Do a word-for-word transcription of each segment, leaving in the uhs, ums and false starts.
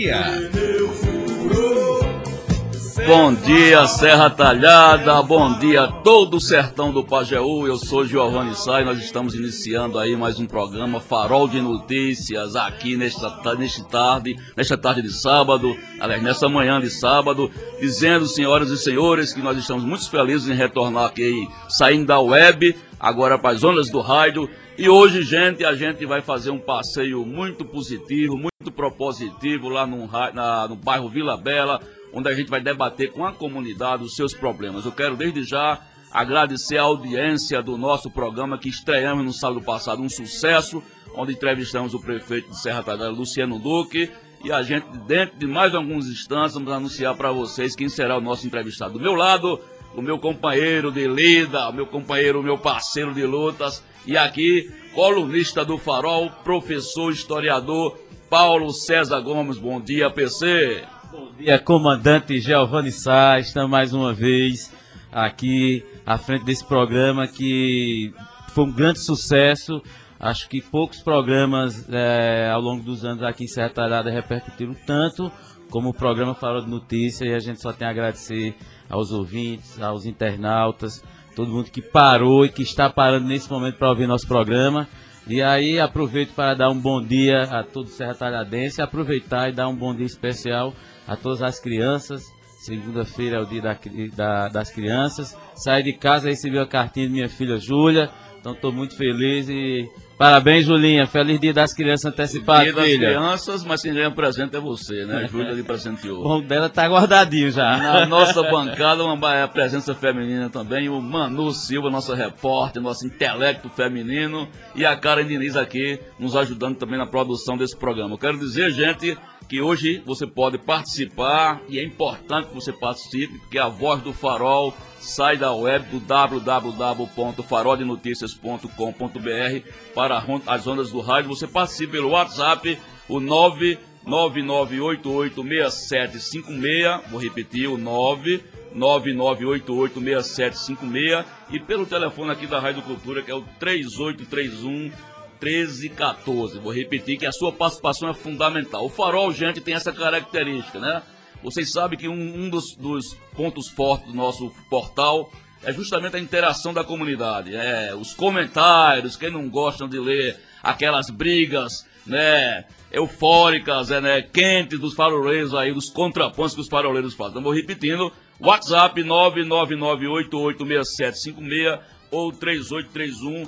Bom dia, Serra Talhada, bom dia todo o sertão do Pajeú. Eu sou Giovanni Sá e nós estamos iniciando aí mais um programa Farol de Notícias aqui nesta, nesta tarde, nesta tarde de sábado, aliás, nessa manhã de sábado, dizendo, senhoras e senhores, que nós estamos muito felizes em retornar aqui, saindo da web, agora para as ondas do rádio. E hoje, gente, a gente vai fazer um passeio muito positivo, muito propositivo lá no, na, no bairro Vila Bela, onde a gente vai debater com a comunidade os seus problemas. Eu quero desde já agradecer a audiência do nosso programa que estreamos no sábado passado, um sucesso, onde entrevistamos o prefeito de Serra Talhada, Luciano Duque, e a gente, dentro de mais alguns instantes, vamos anunciar para vocês quem será o nosso entrevistado. Do meu lado, o meu companheiro de lida, o meu companheiro, o meu parceiro de lutas, e aqui, colunista do Farol, professor, historiador, Paulo César Gomes. Bom dia, P C. Bom dia, comandante Giovanni Sá. Estamos mais uma vez aqui à frente desse programa que foi um grande sucesso. Acho que poucos programas é, ao longo dos anos aqui em Serra Talhada repercutiram tanto como o programa Farol de Notícias, e a gente só tem a agradecer aos ouvintes, aos internautas, todo mundo que parou e que está parando nesse momento para ouvir nosso programa. E aí aproveito para dar um bom dia a todo Serra Talhadense, aproveitar e dar um bom dia especial a todas as crianças. Segunda-feira é o dia da, da, das crianças. Saí de casa e recebi a cartinha de minha filha Júlia, então estou muito feliz e parabéns, Julinha, feliz dia das crianças antecipado, dia das filha. crianças, mas quem ganha presente é você, né? Júlia lhe presenteou. O nome dela tá guardadinho já. Na nossa bancada, uma presença feminina também, o Manu Silva, nosso repórter, nosso intelecto feminino, e a Karen Diniz aqui, nos ajudando também na produção desse programa. Eu quero dizer, gente, que hoje você pode participar, e é importante que você participe, porque a voz do Farol sai da web do w w w ponto farol de noticias ponto com ponto b r para as ondas do rádio. Você participe pelo WhatsApp, o nove nove nove oito oito seis sete cinco seis, vou repetir, o nove nove nove oito oito seis sete cinco seis, e pelo telefone aqui da Rádio Cultura, que é o três oito três um, um três um quatro. Vou repetir que a sua participação é fundamental. O Farol, gente, tem essa característica, né? Vocês sabem que um, um dos, dos pontos fortes do nosso portal é justamente a interação da comunidade. É, os comentários, quem não gostam de ler aquelas brigas, né, eufóricas, é, né, quentes dos faroleiros aí, dos contrapontos que os faroleiros fazem. Então, vou repetindo, WhatsApp nove nove nove oito oito seis sete cinco seis ou três oito três um,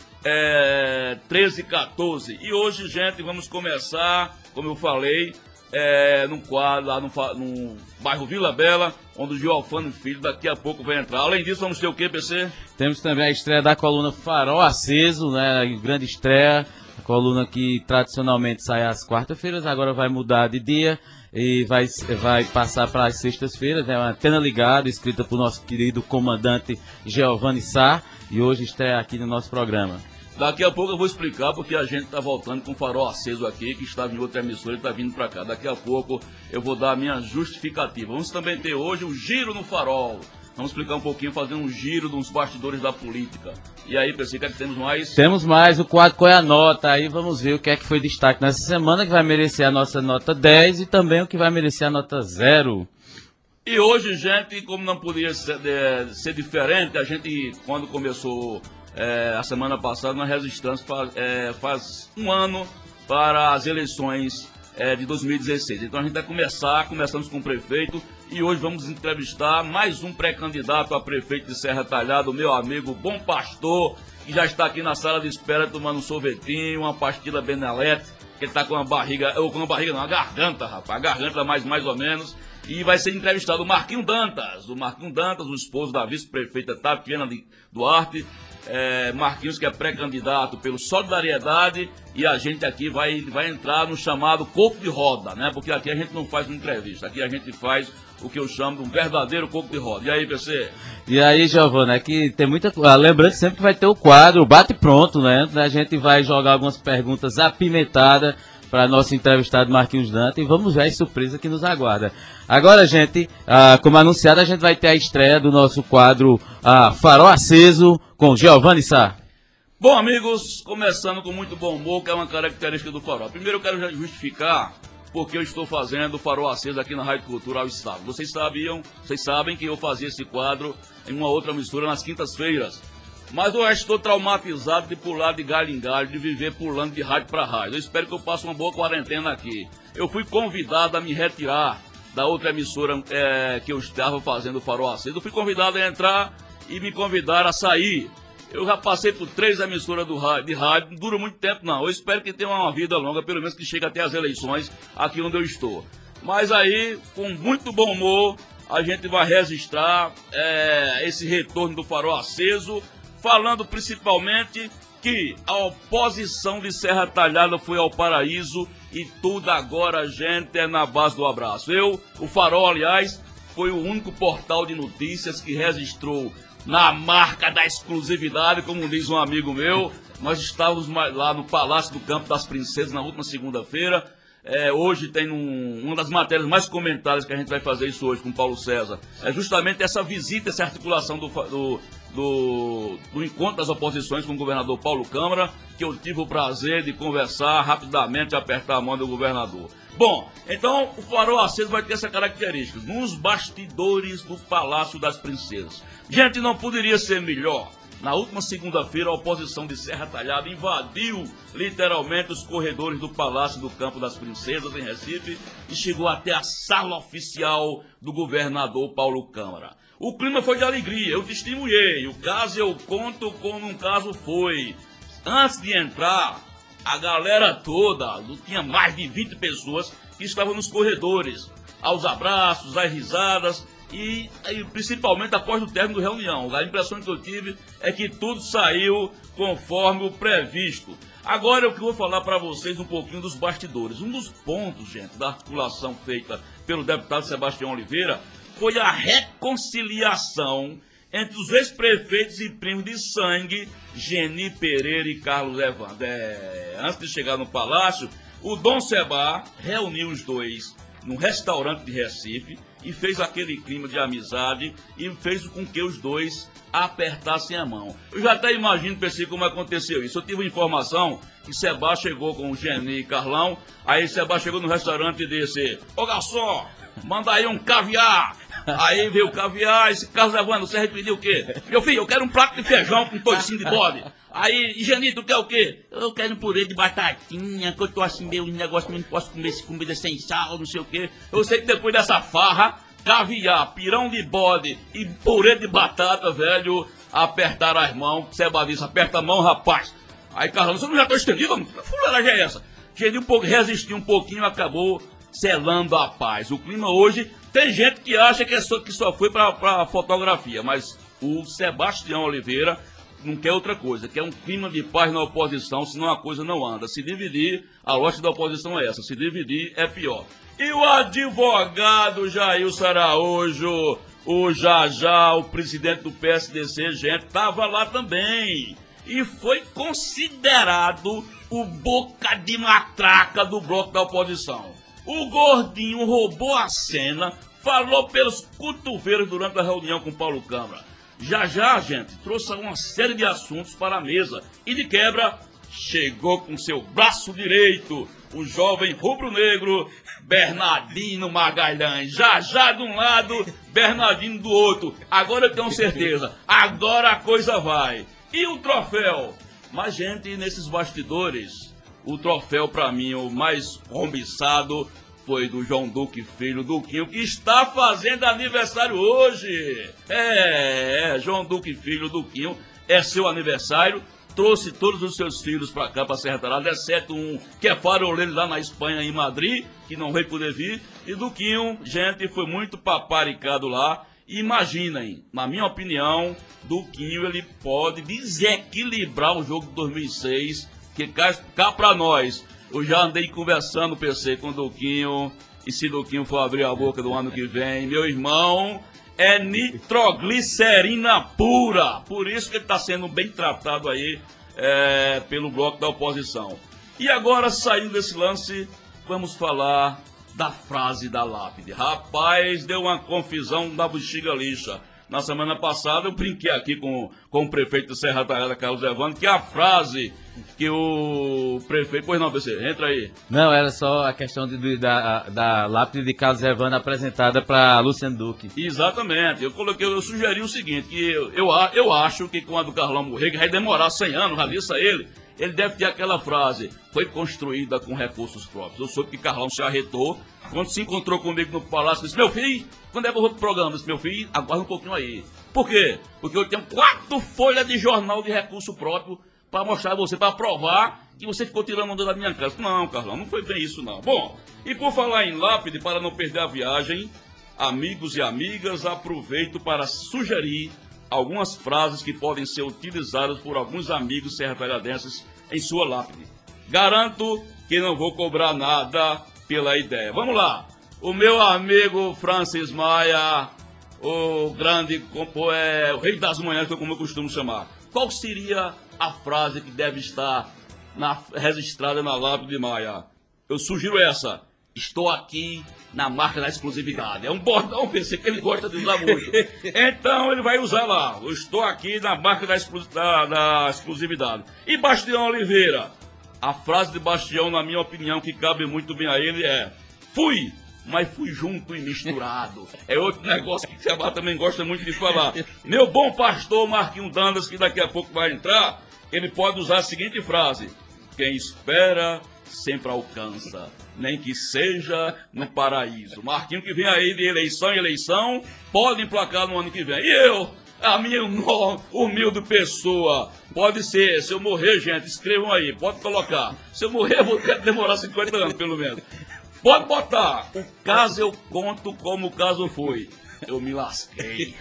é, um três um quatro. E hoje, gente, vamos começar, como eu falei, É, num quadro lá no, no bairro Vila Bela, onde o Giovanni Filho daqui a pouco vai entrar. Além disso, vamos ter o que, P C? Temos também a estreia da coluna Farol Aceso, né? Grande estreia, a coluna que tradicionalmente sai às quartas-feiras, agora vai mudar de dia e vai, vai passar para as sextas-feiras, né? Uma antena ligada, escrita por nosso querido comandante Giovanni Sá, e hoje estreia aqui no nosso programa. Daqui a pouco eu vou explicar porque a gente está voltando com o Farol Aceso aqui, que estava em outra emissora e está vindo para cá. Daqui a pouco eu vou dar a minha justificativa. Vamos também ter hoje o Giro no Farol. Vamos explicar um pouquinho, fazer um giro dos bastidores da política. E aí, pessoal, o que é que temos mais? Temos mais o quadro Qual é a Nota? Aí vamos ver o que é que foi destaque nessa semana, que vai merecer a nossa nota dez e também o que vai merecer a nota zero. E hoje, gente, como não podia ser, de, ser diferente, a gente, quando começou... É, a semana passada nós registramos faz, é, faz um ano para as eleições é, de dois mil e dezesseis. Então a gente vai começar, começamos com o prefeito e hoje vamos entrevistar mais um pré-candidato a prefeito de Serra Talhada, o meu amigo Bom Pastor, que já está aqui na sala de espera tomando um sorvetinho, uma pastilha Benelete, que ele está com uma barriga, ou com uma barriga não, uma garganta, rapaz, a garganta mais, mais ou menos. E vai ser entrevistado o Marquinho Dantas, o Marquinho Dantas, o esposo da vice-prefeita Tatiana Duarte, é, Marquinhos, que é pré-candidato pelo Solidariedade, e a gente aqui vai, vai entrar no chamado coco de roda, né? Porque aqui a gente não faz uma entrevista, aqui a gente faz o que eu chamo de um verdadeiro coco de roda. E aí, P C? E aí, Giovana, é que tem muita coisa. Lembrando que sempre vai ter o quadro Bate Pronto, né? A gente vai jogar algumas perguntas apimentadas para nosso entrevistado Marquinhos Dantas e vamos ver a surpresa que nos aguarda. Agora, gente, ah, como anunciado, a gente vai ter a estreia do nosso quadro ah, Farol Aceso com Giovanni Sá. Bom, amigos, começando com muito bom humor, que é uma característica do Farol. Primeiro eu quero justificar porque eu estou fazendo o Farol Aceso aqui na Rádio Cultural Estado. Vocês sabiam, vocês sabem que eu fazia esse quadro em uma outra emissora nas quintas-feiras. Mas eu estou traumatizado de pular de galho em galho, de viver pulando de rádio para rádio. Eu espero que eu passe uma boa quarentena aqui. Eu fui convidado a me retirar da outra emissora é, que eu estava fazendo o Farol Aceso. Eu fui convidado a entrar e me convidaram a sair. Eu já passei por três emissoras do rádio, de rádio, não dura muito tempo não. Eu espero que tenha uma vida longa, pelo menos que chegue até as eleições aqui onde eu estou. Mas aí, com muito bom humor, a gente vai registrar é, esse retorno do Farol Aceso, falando principalmente que a oposição de Serra Talhada foi ao paraíso e tudo agora, gente, é na base do abraço. Eu, o Farol, aliás, foi o único portal de notícias que registrou na marca da exclusividade, como diz um amigo meu. Nós estávamos lá no Palácio do Campo das Princesas na última segunda-feira. É, hoje tem um, uma das matérias mais comentadas que a gente vai fazer isso hoje com o Paulo César. É justamente essa visita, essa articulação do, do, do, do encontro das oposições com o governador Paulo Câmara, que eu tive o prazer de conversar rapidamente, apertar a mão do governador. Bom, então o Farol Aceso vai ter essa característica, nos bastidores do Palácio das Princesas. Gente, não poderia ser melhor. Na última segunda-feira, a oposição de Serra Talhada invadiu literalmente os corredores do Palácio do Campo das Princesas, em Recife, e chegou até a sala oficial do governador Paulo Câmara. O clima foi de alegria, eu testemunhei, o caso eu conto como um caso foi. Antes de entrar, a galera toda, tinha mais de vinte pessoas que estavam nos corredores, aos abraços, às risadas, e, e principalmente após o término da reunião. A impressão que eu tive é que tudo saiu conforme o previsto. Agora eu que vou falar para vocês um pouquinho dos bastidores. Um dos pontos, gente, da articulação feita pelo deputado Sebastião Oliveira foi a reconciliação entre os ex-prefeitos e primos de sangue, Geni Pereira e Carlos Evandro. É, antes de chegar no palácio, o Dom Seba reuniu os dois num restaurante de Recife e fez aquele clima de amizade e fez com que os dois apertassem a mão. Eu já até imagino, pensei como aconteceu isso. Eu tive uma informação que Seba chegou com o Geni e Carlão, aí Seba chegou no restaurante e disse: ô garçom, manda aí um caviar. Aí veio o caviar, esse Carlos Evandro, você pediu o quê? Meu filho, eu quero um prato de feijão com toicinho de bode. Aí, Geni, tu quer o quê? Eu quero um purê de batatinha, que eu tô assim meio um negócio que eu não posso comer esse comida sem sal, não sei o quê. Eu sei que depois dessa farra, caviar, pirão de bode e purê de batata, velho, apertaram as mãos. Seba disse: aperta a mão, rapaz. Aí Carlão, você não já tô estendido? Que fuleiragem é essa? Geni um pouco, resistiu um pouquinho e acabou selando a paz. O clima hoje, tem gente que acha que, é só, que só foi pra, pra fotografia, mas o Sebastião Oliveira não quer outra coisa, quer um clima de paz na oposição, senão a coisa não anda. Se dividir, a lógica da oposição é essa, se dividir é pior. E o advogado Jailson Araújo, o Jajá, o presidente do P S D C, gente, estava lá também. E foi considerado o boca de matraca do bloco da oposição. O gordinho roubou a cena, falou pelos cotovelos durante a reunião com Paulo Câmara. Já já, gente, trouxe uma série de assuntos para a mesa e, de quebra, chegou com seu braço direito o jovem rubro-negro Bernardino Magalhães. Já já de um lado, Bernardino do outro. Agora eu tenho certeza, agora a coisa vai. E o troféu? Mas, gente, nesses bastidores, o troféu, para mim, o mais cobiçado foi do João Duque Filho, Duquinho, que está fazendo aniversário hoje. É, é, João Duque Filho, Duquinho, é seu aniversário. Trouxe todos os seus filhos para cá, para Serra Talhada, exceto um que é faroleiro lá na Espanha, em Madrid, que não veio poder vir. E Duquinho, gente, foi muito paparicado lá. Imaginem, na minha opinião, Duquinho, ele pode desequilibrar o jogo de dois mil e seis, que cá, cá para nós. Eu já andei conversando, P C, com o Duquinho, e se Duquinho for abrir a boca do ano que vem, meu irmão, é nitroglicerina pura. Por isso que ele está sendo bem tratado aí é, pelo bloco da oposição. E agora, saindo desse lance, vamos falar da frase da lápide. Rapaz, deu uma confusão da bexiga lixa. Na semana passada eu brinquei aqui com, com o prefeito de Serra Talhada, Carlos Evandro, que a frase que o prefeito... Pois não, P C, entra aí. Não, era só a questão de, de, da, da lápide de Carlos Evandro apresentada para Luciano Duque. Exatamente. Eu coloquei, eu sugeri o seguinte, que eu, eu, eu acho que quando o Carlão morrer, que vai demorar cem anos, já disse a ele, ele deve ter aquela frase, foi construída com recursos próprios. Eu soube que Carlão se arretou, quando se encontrou comigo no palácio, disse, meu filho, quando é que eu vou pro programa? Disse, meu filho, aguarda um pouquinho aí. Por quê? Porque eu tenho quatro folhas de jornal de recurso próprio para mostrar a você, para provar que você ficou tirando onda da minha casa. Não, Carlão, não foi bem isso não. Bom, e por falar em lápide, para não perder a viagem, amigos e amigas, aproveito para sugerir algumas frases que podem ser utilizadas por alguns amigos serra-talhadenses em sua lápide. Garanto que não vou cobrar nada pela ideia. Vamos lá. O meu amigo Francis Maia, o grande, é, o rei das manhãs, como eu costumo chamar. Qual seria a frase que deve estar na, registrada na lápide de Maia? Eu sugiro essa. Estou aqui na marca da exclusividade. É um bordão, pensei que ele gosta de usar muito. Então ele vai usar lá. Eu estou aqui na marca da, exclu da, da exclusividade. E Bastião Oliveira? A frase de Bastião, na minha opinião, que cabe muito bem a ele é: fui, mas fui junto e misturado. É outro negócio que o Ceará também gosta muito de falar. Meu bom pastor Marquinho Dantas, que daqui a pouco vai entrar, ele pode usar a seguinte frase: quem espera sempre alcança, nem que seja no paraíso. Marquinho, que vem aí de eleição em eleição, pode emplacar no ano que vem. E eu, a minha humilde pessoa, pode ser, se eu morrer, gente, escrevam aí, pode colocar. Se eu morrer, eu vou demorar cinquenta anos, pelo menos. Pode botar. O caso eu conto como o caso foi. Eu me lasquei.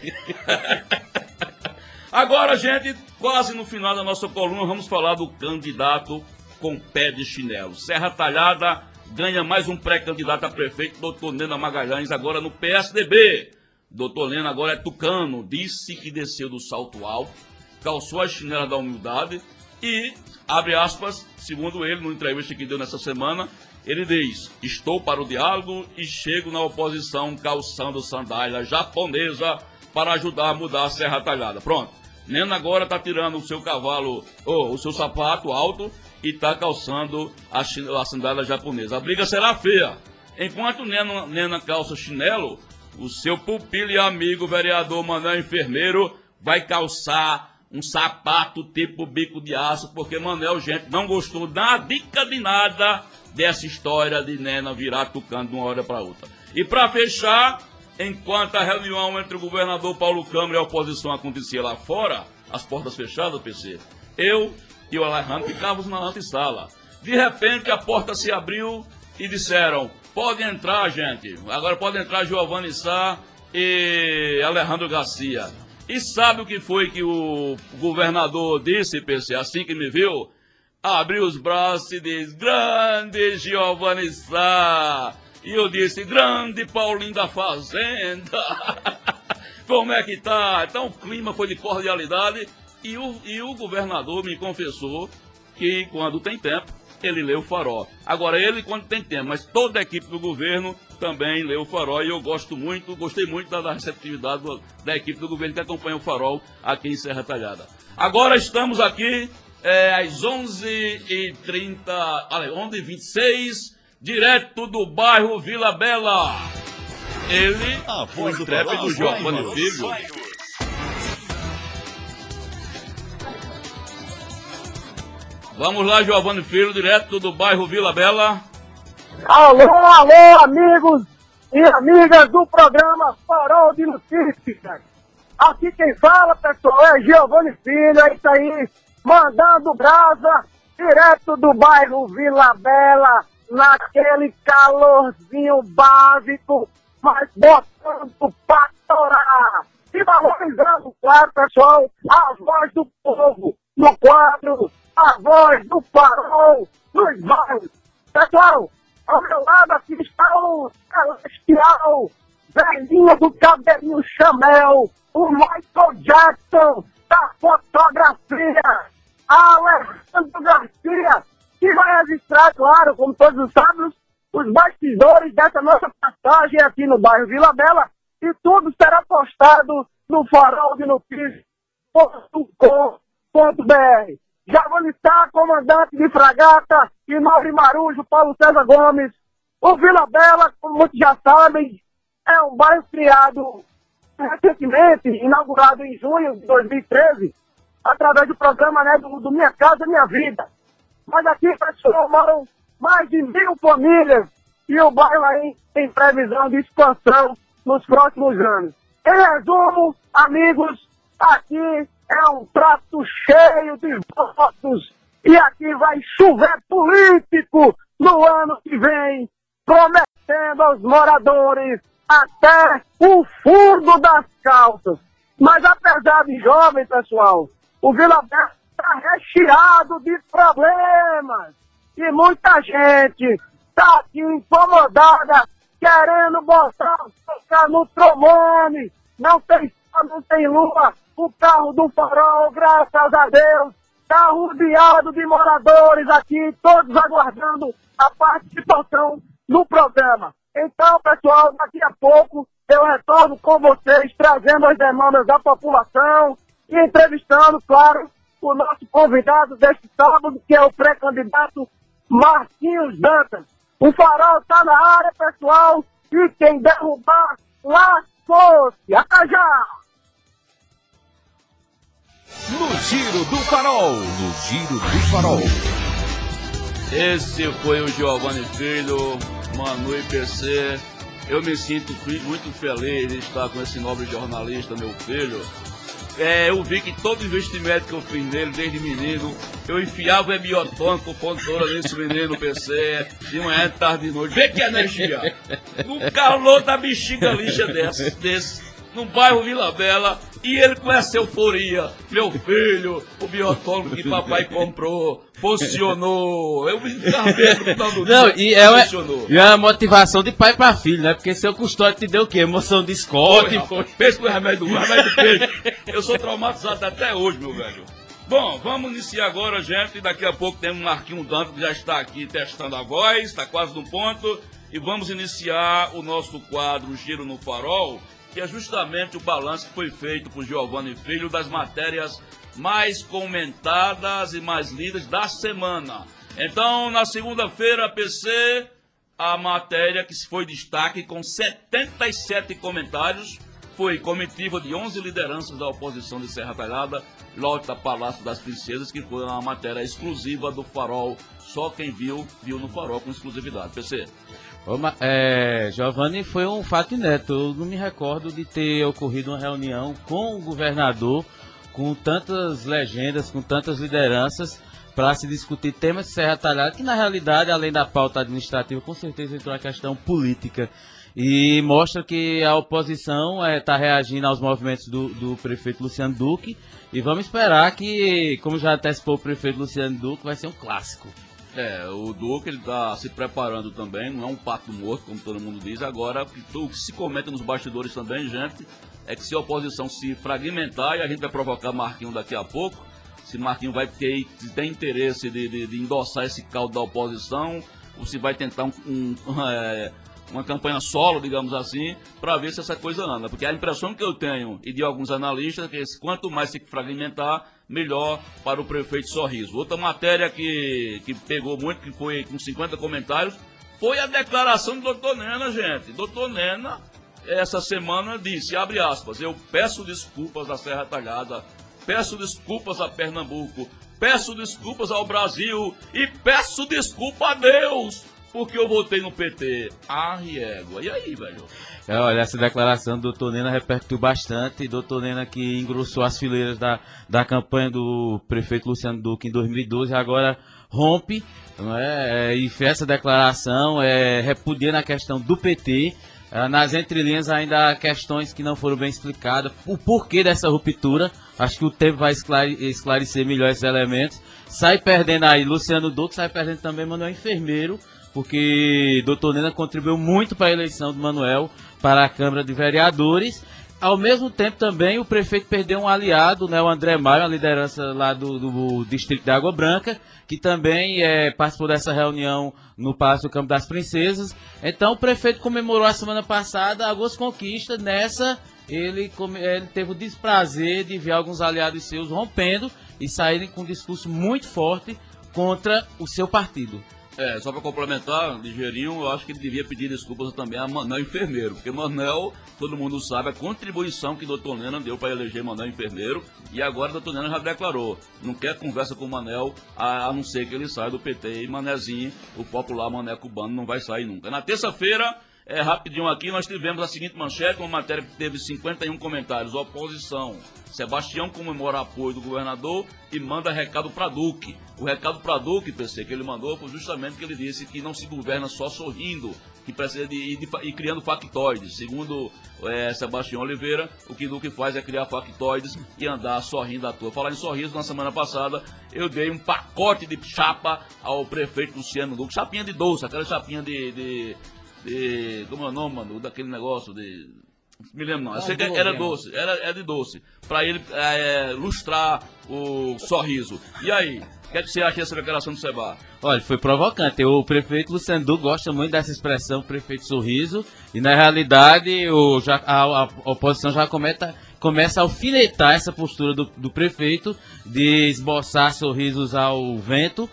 Agora, gente, quase no final da nossa coluna, vamos falar do candidato com pé de chinelo. Serra Talhada ganha mais um pré-candidato a prefeito, doutor Nena Magalhães, agora no P S D B. Doutor Nena agora é tucano, disse que desceu do salto alto, calçou a chinela da humildade e, abre aspas, segundo ele, numa entrevista que deu nessa semana, ele diz: estou para o diálogo e chego na oposição calçando sandália japonesa para ajudar a mudar a Serra Talhada. Pronto. Nena agora está tirando o seu cavalo, ou o seu sapato alto e está calçando a, a sandália japonesa. A briga será feia. Enquanto Nena, Nena calça chinelo, o seu pupilo e amigo vereador Manuel Enfermeiro vai calçar um sapato tipo bico de aço, porque Manuel, gente, não gostou da dica de nada dessa história de Nena virar tucano de uma hora para outra. E para fechar, enquanto a reunião entre o governador Paulo Câmara e a oposição acontecia lá fora, as portas fechadas, P C, eu e o Alejandro ficávamos na antessala. De repente a porta se abriu e disseram: pode entrar, gente. Agora pode entrar Giovanni Sá e Alejandro Garcia. E sabe o que foi que o governador disse, P C, assim que me viu? Abriu os braços e disse: grande Giovanni Sá. E eu disse: grande Paulinho da Fazenda. Como é que tá? Então o clima foi de cordialidade. E o, e o governador me confessou que quando tem tempo, ele lê o Farol. Agora ele quando tem tempo, mas toda a equipe do governo também lê o Farol. E eu gosto muito, gostei muito da, da receptividade do, da equipe do governo que acompanha o Farol aqui em Serra Talhada. Agora estamos aqui é, às onze e trinta, onze e vinte e seis, direto do bairro Vila Bela. Ele, o intrépido Giovanni Filho. Vamos lá, Giovanni Filho, direto do bairro Vila Bela. Alô, alô, amigos e amigas do programa Farol de Notícias. Aqui quem fala, pessoal, é Giovanni Filho, é isso aí, mandando brasa, direto do bairro Vila Bela, naquele calorzinho básico, mas botando pra torar. E valorizando, claro, pessoal, a voz do povo, no quadro A Voz do Farol nos bairros. Pessoal, ao meu lado aqui está o celestial velhinho do cabelinho chamel, o Michael Jackson da fotografia, Alejandro Garcia, que vai registrar, claro, como todos os sábados, os bastidores dessa nossa passagem aqui no bairro Vila Bela, e tudo será postado no farol de notícias ponto com ponto b r. Giovanni Sá, comandante de fragata, e Mauri Marujo, Paulo César Gomes. O Vila Bela, como muitos já sabem, é um bairro criado recentemente, inaugurado em junho de dois mil e treze, através do programa, né, do, do Minha Casa Minha Vida. Mas aqui, pessoal, moram mais de mil famílias e o bairro aí tem previsão de expansão nos próximos anos. Em resumo, amigos, aqui é um prato cheio de votos e aqui vai chover político no ano que vem, prometendo aos moradores até o fundo das calças. Mas apesar de jovem, pessoal, o Vila Bela está recheado de problemas. E muita gente está aqui incomodada, querendo botar tocar no trombone. Não tem sol, não tem lua. O carro do farol, graças a Deus, está rodeado de moradores aqui, todos aguardando a participação no programa. Então, pessoal, daqui a pouco eu retorno com vocês, trazendo as demandas da população e entrevistando, claro, o nosso convidado deste sábado, que é o pré-candidato Marquinhos Dantas. O farol está na área, pessoal, e quem derrubar, lascou-se. Até já! No Giro do Farol, no Giro do Farol. Esse foi o Giovanni Filho, Manu e P C. Eu me sinto muito feliz de estar com esse nobre jornalista, meu filho. É, eu vi que todo investimento que eu fiz nele, desde menino, eu enfiava o biotônico, pontora nesse menino, P C, de manhã, de tarde, de noite. Vê que energia! No calor da bexiga lixa desse, desse, no bairro Vila Bela, e ele com essa euforia. Meu filho, o biotônico que papai comprou, funcionou. Eu me encarrego no final do Não, dia, e é, uma, funcionou. e é uma motivação de pai pra filho, né? Porque seu custódio te deu o quê? Emoção de Scott. Pensa no remédio, o remédio do peito. Eu sou traumatizado até hoje, meu velho. Bom, vamos iniciar agora, gente. Daqui a pouco temos o Marquinhos Dantas, que já está aqui testando a voz, está quase no ponto. E vamos iniciar o nosso quadro Giro no Farol, que é justamente o balanço que foi feito por Giovanni Filho das matérias mais comentadas e mais lidas da semana. Então, na segunda-feira, P C, a matéria que foi destaque com setenta e sete comentários foi comitiva de onze lideranças da oposição de Serra Talhada, lota Palácio das Princesas, que foi uma matéria exclusiva do Farol. Só quem viu, viu no Farol com exclusividade. P C. Ô, é, Giovanni, foi um fato inédito. Eu não me recordo de ter ocorrido uma reunião com o governador, com tantas legendas, com tantas lideranças, para se discutir temas de Serra Talhada, que na realidade, além da pauta administrativa, com certeza entrou a questão política. E mostra que a oposição está é, reagindo aos movimentos do, do prefeito Luciano Duque. E vamos esperar que, como já antecipou o prefeito Luciano Duque, vai ser um clássico. É, o Duque ele está se preparando também, não é um pato morto, como todo mundo diz. Agora, o que se comenta nos bastidores também, gente, é que se a oposição se fragmentar, e a gente vai provocar Marquinhos daqui a pouco, se Marquinhos vai ter, se tem interesse de, de, de endossar esse caldo da oposição, ou se vai tentar um, um, é, uma campanha solo, digamos assim, para ver se essa coisa anda. Porque a impressão que eu tenho, e de alguns analistas, é que quanto mais se fragmentar, melhor para o prefeito Sorriso. Outra matéria que, que pegou muito, que foi com cinquenta comentários, foi a declaração do doutor Nena, gente. doutor Nena, essa semana, disse, abre aspas, eu peço desculpas à Serra Talhada, peço desculpas a Pernambuco, peço desculpas ao Brasil e peço desculpa a Deus, porque eu votei no P T. Ah, égua. E aí, velho? É, olha, essa declaração do doutor Nena repercutiu bastante. doutor Nena, que engrossou as fileiras da, da campanha do prefeito Luciano Duque em dois mil e doze, agora rompe, não é? E fez essa declaração, é, repudiando a questão do P T. É, nas entrelinhas ainda há questões que não foram bem explicadas. O porquê dessa ruptura, acho que o tempo vai esclare, esclarecer melhor esses elementos. Sai perdendo aí Luciano Duque, sai perdendo também Manuel Enfermeiro, porque doutor Nena contribuiu muito para a eleição do Manuel para a Câmara de Vereadores. Ao mesmo tempo também o prefeito perdeu um aliado, né, o André Maio, a liderança lá do, do distrito de Água Branca, que também é, participou dessa reunião no Palácio do Campo das Princesas. Então o prefeito comemorou a semana passada algumas conquistas nessa ele, come, ele teve o desprazer de ver alguns aliados seus rompendo e saírem com um discurso muito forte contra o seu partido. É, só para complementar, ligeirinho, eu acho que ele devia pedir desculpas também a Manel Enfermeiro, porque Manel, todo mundo sabe a contribuição que o doutor Nena deu para eleger Manel Enfermeiro, e agora o doutor Nena já declarou, não quer conversa com o Manel, a, a não ser que ele saia do P T, e Manezinho, o popular Mané cubano, não vai sair nunca. Na terça-feira, é, rapidinho aqui, nós tivemos a seguinte manchete, uma matéria que teve cinquenta e um comentários, oposição. Sebastião comemora apoio do governador e manda recado para Duque. O recado para Duque, P C, que ele mandou foi justamente que ele disse que não se governa só sorrindo, que precisa de ir e criando factoides. Segundo é, Sebastião Oliveira, o que Duque faz é criar factoides e andar sorrindo à toa. Falar em sorriso, na semana passada eu dei um pacote de chapa ao prefeito Luciano Duque, chapinha de doce, aquela chapinha de... de, de como é o nome, mano, daquele negócio de... Me lembro não, eu sei que era doce, era, era de doce, para ele é, lustrar o sorriso. E aí, o que, é que você acha dessa declaração do Seba? Olha, foi provocante. O prefeito Luciano Duque gosta muito dessa expressão, prefeito sorriso, e na realidade o, já, a, a oposição já cometa, começa a alfinetar essa postura do, do prefeito de esboçar sorrisos ao vento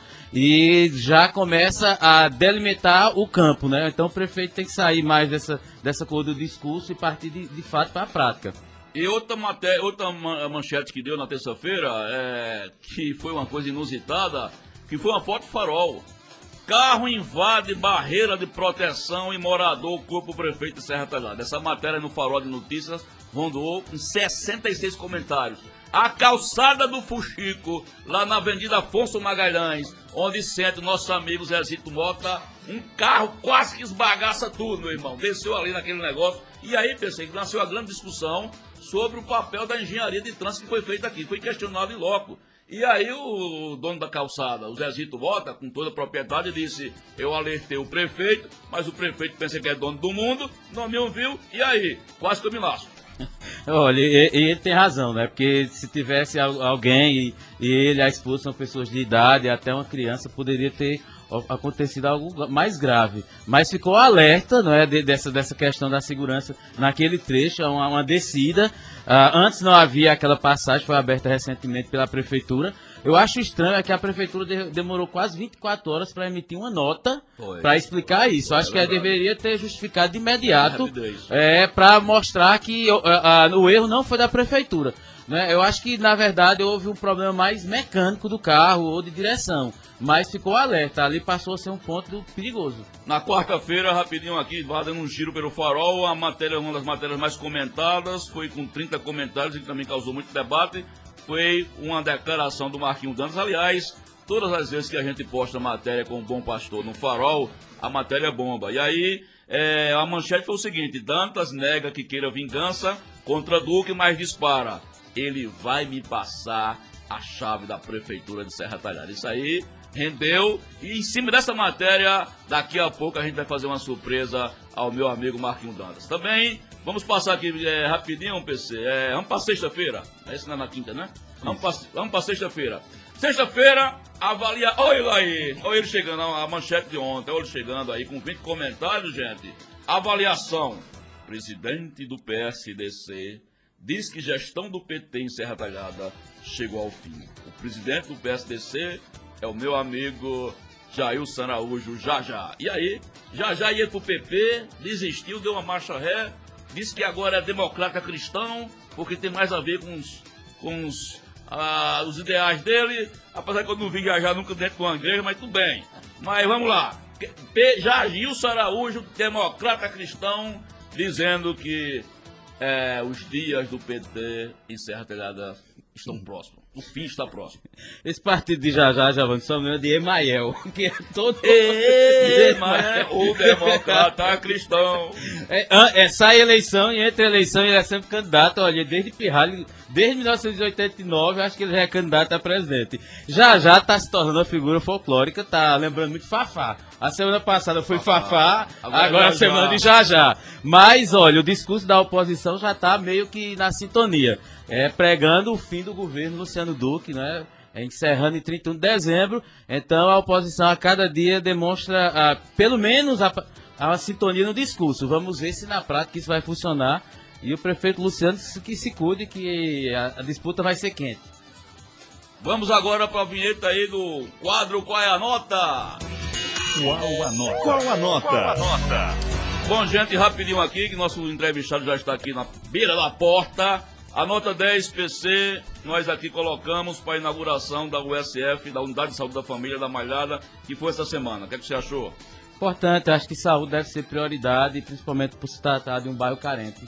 e já começa a delimitar o campo, né? Então o prefeito tem que sair mais dessa, dessa cor do discurso e partir de, de fato para a prática. E outra, matéria, outra manchete que deu na terça-feira, é, que foi uma coisa inusitada, que foi uma foto farol. Carro invade barreira de proteção e morador culpa o prefeito de Serra Talhada. Essa matéria no Farol de Notícias rondou com sessenta e seis comentários. A calçada do Fuxico, lá na Avenida Afonso Magalhães, onde sente o nosso amigo Zezito Mota, um carro quase que esbagaça tudo, meu irmão. Desceu ali naquele negócio. E aí, pensei que nasceu a grande discussão sobre o papel da engenharia de trânsito que foi feita aqui. Foi questionado em loco. E aí o dono da calçada, o Zezito Mota, com toda a propriedade, disse: eu alertei o prefeito, mas o prefeito pensa que é dono do mundo, não me ouviu, e aí? Quase que eu me lasco. Olha, e, e ele tem razão, né? Porque se tivesse alguém e, e ele, a esposa, são pessoas de idade, até uma criança, poderia ter acontecido algo mais grave. Mas ficou alerta, não é, de, dessa, dessa questão da segurança naquele trecho, uma, uma descida. Uh, antes não havia aquela passagem, foi aberta recentemente pela prefeitura. Eu acho estranho é que a prefeitura de, demorou quase vinte e quatro horas para emitir uma nota para explicar isso. Acho é que ela deveria ter justificado de imediato é, para mostrar que uh, uh, o erro não foi da prefeitura. Né? Eu acho que, na verdade, houve um problema mais mecânico do carro ou de direção. Mas ficou alerta, ali passou a ser um ponto perigoso. Na quarta-feira, rapidinho aqui, vai dando um giro pelo Farol, a matéria, uma das matérias mais comentadas, foi com trinta comentários e também causou muito debate, foi uma declaração do Marquinhos Dantas. Aliás, todas as vezes que a gente posta matéria com o Bom Pastor no Farol, a matéria bomba. E aí, é, a manchete foi o seguinte: Dantas nega que queira vingança contra Duque, mas dispara: ele vai me passar a chave da prefeitura de Serra Talhada. Isso aí rendeu, e em cima dessa matéria, daqui a pouco a gente vai fazer uma surpresa ao meu amigo Marquinhos Dantas. Também, vamos passar aqui é, rapidinho, P C, é, vamos para sexta-feira, esse não é na quinta, né? Vamos para vamos para sexta-feira. Sexta-feira, avalia, olha ele aí, olha ele chegando, a manchete de ontem, olha ele chegando aí com vinte comentários, gente. Avaliação: presidente do P S D C diz que gestão do P T em Serra Talhada chegou ao fim. O presidente do P S D C é o meu amigo Jailson Araújo, já já. E aí, já já ia pro P P, desistiu, deu uma marcha ré, disse que agora é democrata cristão, porque tem mais a ver com os, com os, ah, os ideais dele, apesar que eu não vi viajar nunca dentro de uma igreja, mas tudo bem. Mas vamos lá, Jailson Araújo, democrata cristão, dizendo que é, os dias do P T em Serra Talhada estão próximos. O fim está próximo. Esse partido de Jajá, Giovanni, só me de Emael, que é todo... Emael, o democrata cristão. É, é, sai eleição e entre eleição ele é sempre candidato. Olha, desde Pirralho, desde mil novecentos e oitenta e nove, acho que ele já é candidato a presidente. Jajá está se tornando uma figura folclórica, tá lembrando muito Fafá. A semana passada foi Fafá, Fafá agora, agora a semana de Jajá. Mas, olha, o discurso da oposição já está meio que na sintonia. É, pregando o fim do governo Luciano Duque, né? É, encerrando em trinta e um de dezembro. Então a oposição a cada dia demonstra, ah, pelo menos, a, a sintonia no discurso. Vamos ver se na prática isso vai funcionar. E o prefeito Luciano que se cuide, que a, a disputa vai ser quente. Vamos agora para a vinheta aí do quadro Qual é a Nota? Qual a nota? Qual a nota? Qual a nota? Bom, gente, rapidinho aqui, que nosso entrevistado já está aqui na beira da porta. A nota dez P C, nós aqui colocamos para a inauguração da U S F, da Unidade de Saúde da Família da Malhada, que foi essa semana. O que, é que você achou? Importante, acho que saúde deve ser prioridade, principalmente por se tratar de um bairro carente.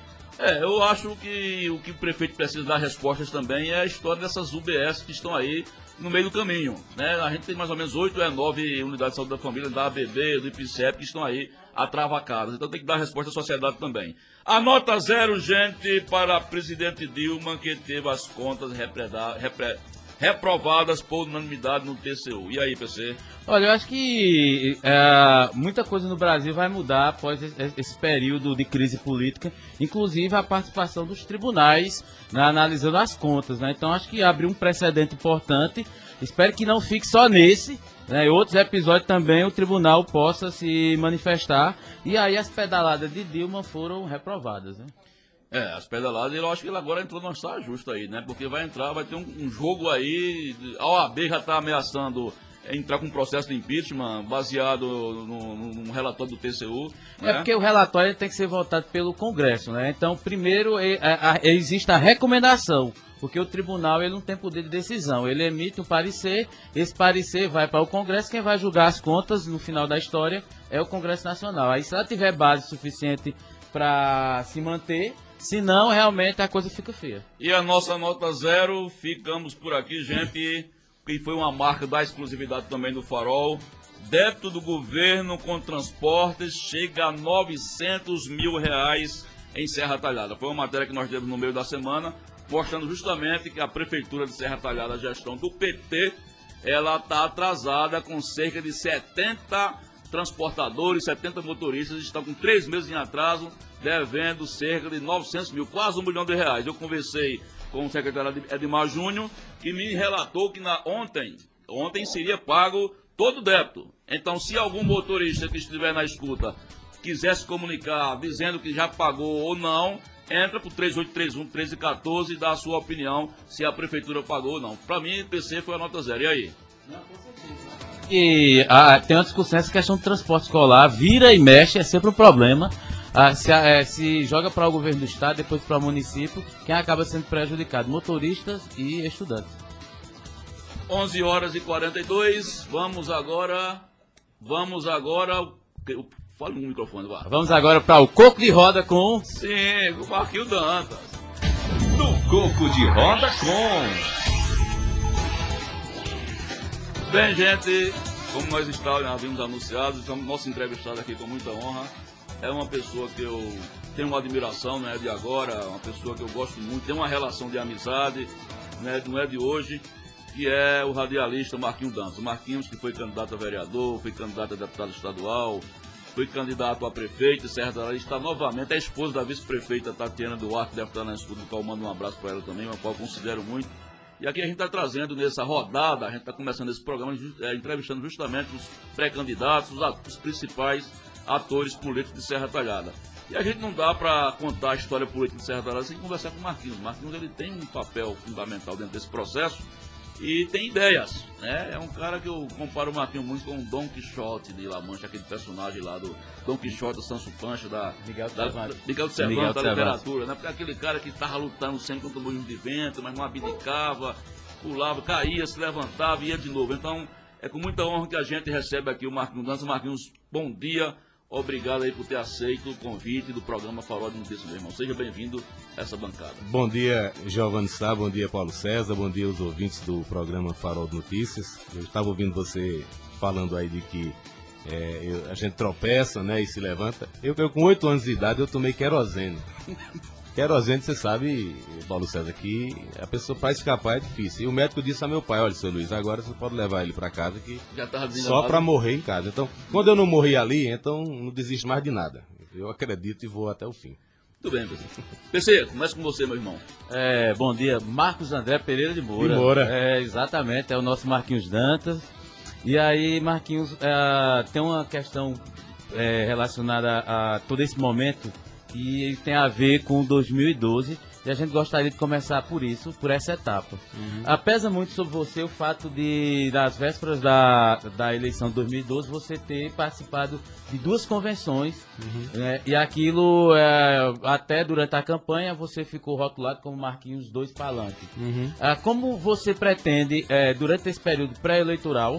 É, eu acho que o que o prefeito precisa dar respostas também é a história dessas U B S que estão aí no meio do caminho, né? A gente tem mais ou menos oito, é nove unidades de saúde da família, da A B B, do I P C E P, que estão aí atravacadas. Então tem que dar resposta à sociedade também. A nota zero, gente, para a presidente Dilma, que teve as contas repreda- repre- reprovadas por unanimidade no T C U. E aí, P C? Olha, eu acho que é, muita coisa no Brasil vai mudar após esse período de crise política, inclusive a participação dos tribunais, né, analisando as contas, né? Então acho que abre um precedente importante. Espero que não fique só nesse, né? Em outros episódios também o tribunal possa se manifestar. E aí as pedaladas de Dilma foram reprovadas, né? É, as pedaladas, eu acho que ele agora entrou numa saia justa aí, né? Porque vai entrar, vai ter um, um jogo aí, a O A B já está ameaçando entrar com um processo de impeachment baseado no, no, no relatório do T C U. É né? porque o relatório tem que ser votado pelo Congresso, né? Então, primeiro, é, é, é, existe a recomendação, porque o tribunal ele não tem poder de decisão. Ele emite um parecer, esse parecer vai para o Congresso, quem vai julgar as contas no final da história é o Congresso Nacional. Aí, se ela tiver base suficiente para se manter, senão, realmente, a coisa fica feia. E a nossa nota zero, ficamos por aqui, gente, que foi uma marca da exclusividade também do Farol. Débito do governo com transportes chega a novecentos mil reais em Serra Talhada. Foi uma matéria que nós demos no meio da semana, mostrando justamente que a Prefeitura de Serra Talhada, a gestão do P T, ela está atrasada com cerca de setenta transportadores, setenta motoristas, estão com três meses em atraso, devendo cerca de novecentos mil, quase um milhão de reais. Eu conversei com o secretário Edmar Júnior, que me relatou que na, ontem, ontem seria pago todo o débito. Então, se algum motorista que estiver na escuta quiser se comunicar dizendo que já pagou ou não, entra para o três oito três um, um três um quatro e dá a sua opinião se a prefeitura pagou ou não. Para mim, P C foi a nota zero. E aí? Não, com certeza. E ah, tem uma discussão, essa questão do transporte escolar, vira e mexe, é sempre um problema. Ah, se, é, se joga para o governo do estado, depois para o município, quem acaba sendo prejudicado? Motoristas e estudantes. onze horas e quarenta e dois, vamos agora, vamos agora, fala no microfone, vai. Vamos agora para o Coco de Roda com... Sim, o Marquinhos Dantas. No Coco de Roda com... Bem, gente, como nós estávamos, havíamos anunciado, estamos, nosso entrevistado aqui com muita honra. É uma pessoa que eu tenho uma admiração, não é de agora, uma pessoa que eu gosto muito, tem uma relação de amizade, né, não é de hoje, que é o radialista Marquinhos Dantas. O Marquinhos, que foi candidato a vereador, foi candidato a deputado estadual, foi candidato a prefeito, certo? Está novamente a esposa da vice-prefeita Tatiana Duarte, deve estar na escuta, do qual mando um abraço para ela também, uma qual eu considero muito. E aqui a gente está trazendo nessa rodada, a gente está começando esse programa é, entrevistando justamente os pré-candidatos, os, os principais atores políticos de Serra Talhada. E a gente não dá para contar a história política de Serra Talhada sem conversar com o Marquinhos. O Marquinhos ele tem um papel fundamental dentro desse processo e tem ideias, né? É um cara que eu comparo o Marquinhos muito com o Dom Quixote de La Mancha, aquele personagem lá do Dom Quixote, do Sancho Pancho, da Miguel de Cervantes, Miguel de Cervantes da literatura, né? Porque aquele cara que estava lutando sempre contra o moinho de vento, mas não abdicava, pulava, caía, se levantava e ia de novo. Então, é com muita honra que a gente recebe aqui o Marquinhos Dantas. Marquinhos, bom dia. Obrigado aí por ter aceito o convite do programa Farol de Notícias, meu irmão. Seja bem-vindo a essa bancada. Bom dia, Giovanni Sá, bom dia, Paulo César, bom dia aos ouvintes do programa Farol de Notícias. Eu estava ouvindo você falando aí de que é, eu, a gente tropeça, né, e se levanta. Eu, eu com oito anos de idade, eu tomei querosene. Querosene, você sabe, Paulo César, que a pessoa para escapar é difícil. E o médico disse a meu pai, olha, seu Luiz, agora você pode levar ele para casa, que Já tava só para morrer em casa. Então, quando eu não morri ali, então não desisto mais de nada. Eu acredito e vou até o fim. Muito bem, P C. P C, começa com você, meu irmão. É, bom dia, Marcos André Pereira de Moura. De Moura. É, exatamente, é o nosso Marquinhos Dantas. E aí, Marquinhos, é, tem uma questão é, relacionada a todo esse momento que tem a ver com dois mil e doze, e a gente gostaria de começar por isso, por essa etapa. Uhum. Ah, pesa muito sobre você o fato de, das vésperas da, da eleição de dois mil e doze, você ter participado de duas convenções, uhum. né, e aquilo, é, até durante a campanha, você ficou rotulado como Marquinhos dois Palanque. Uhum. Ah, como você pretende, é, durante esse período pré-eleitoral,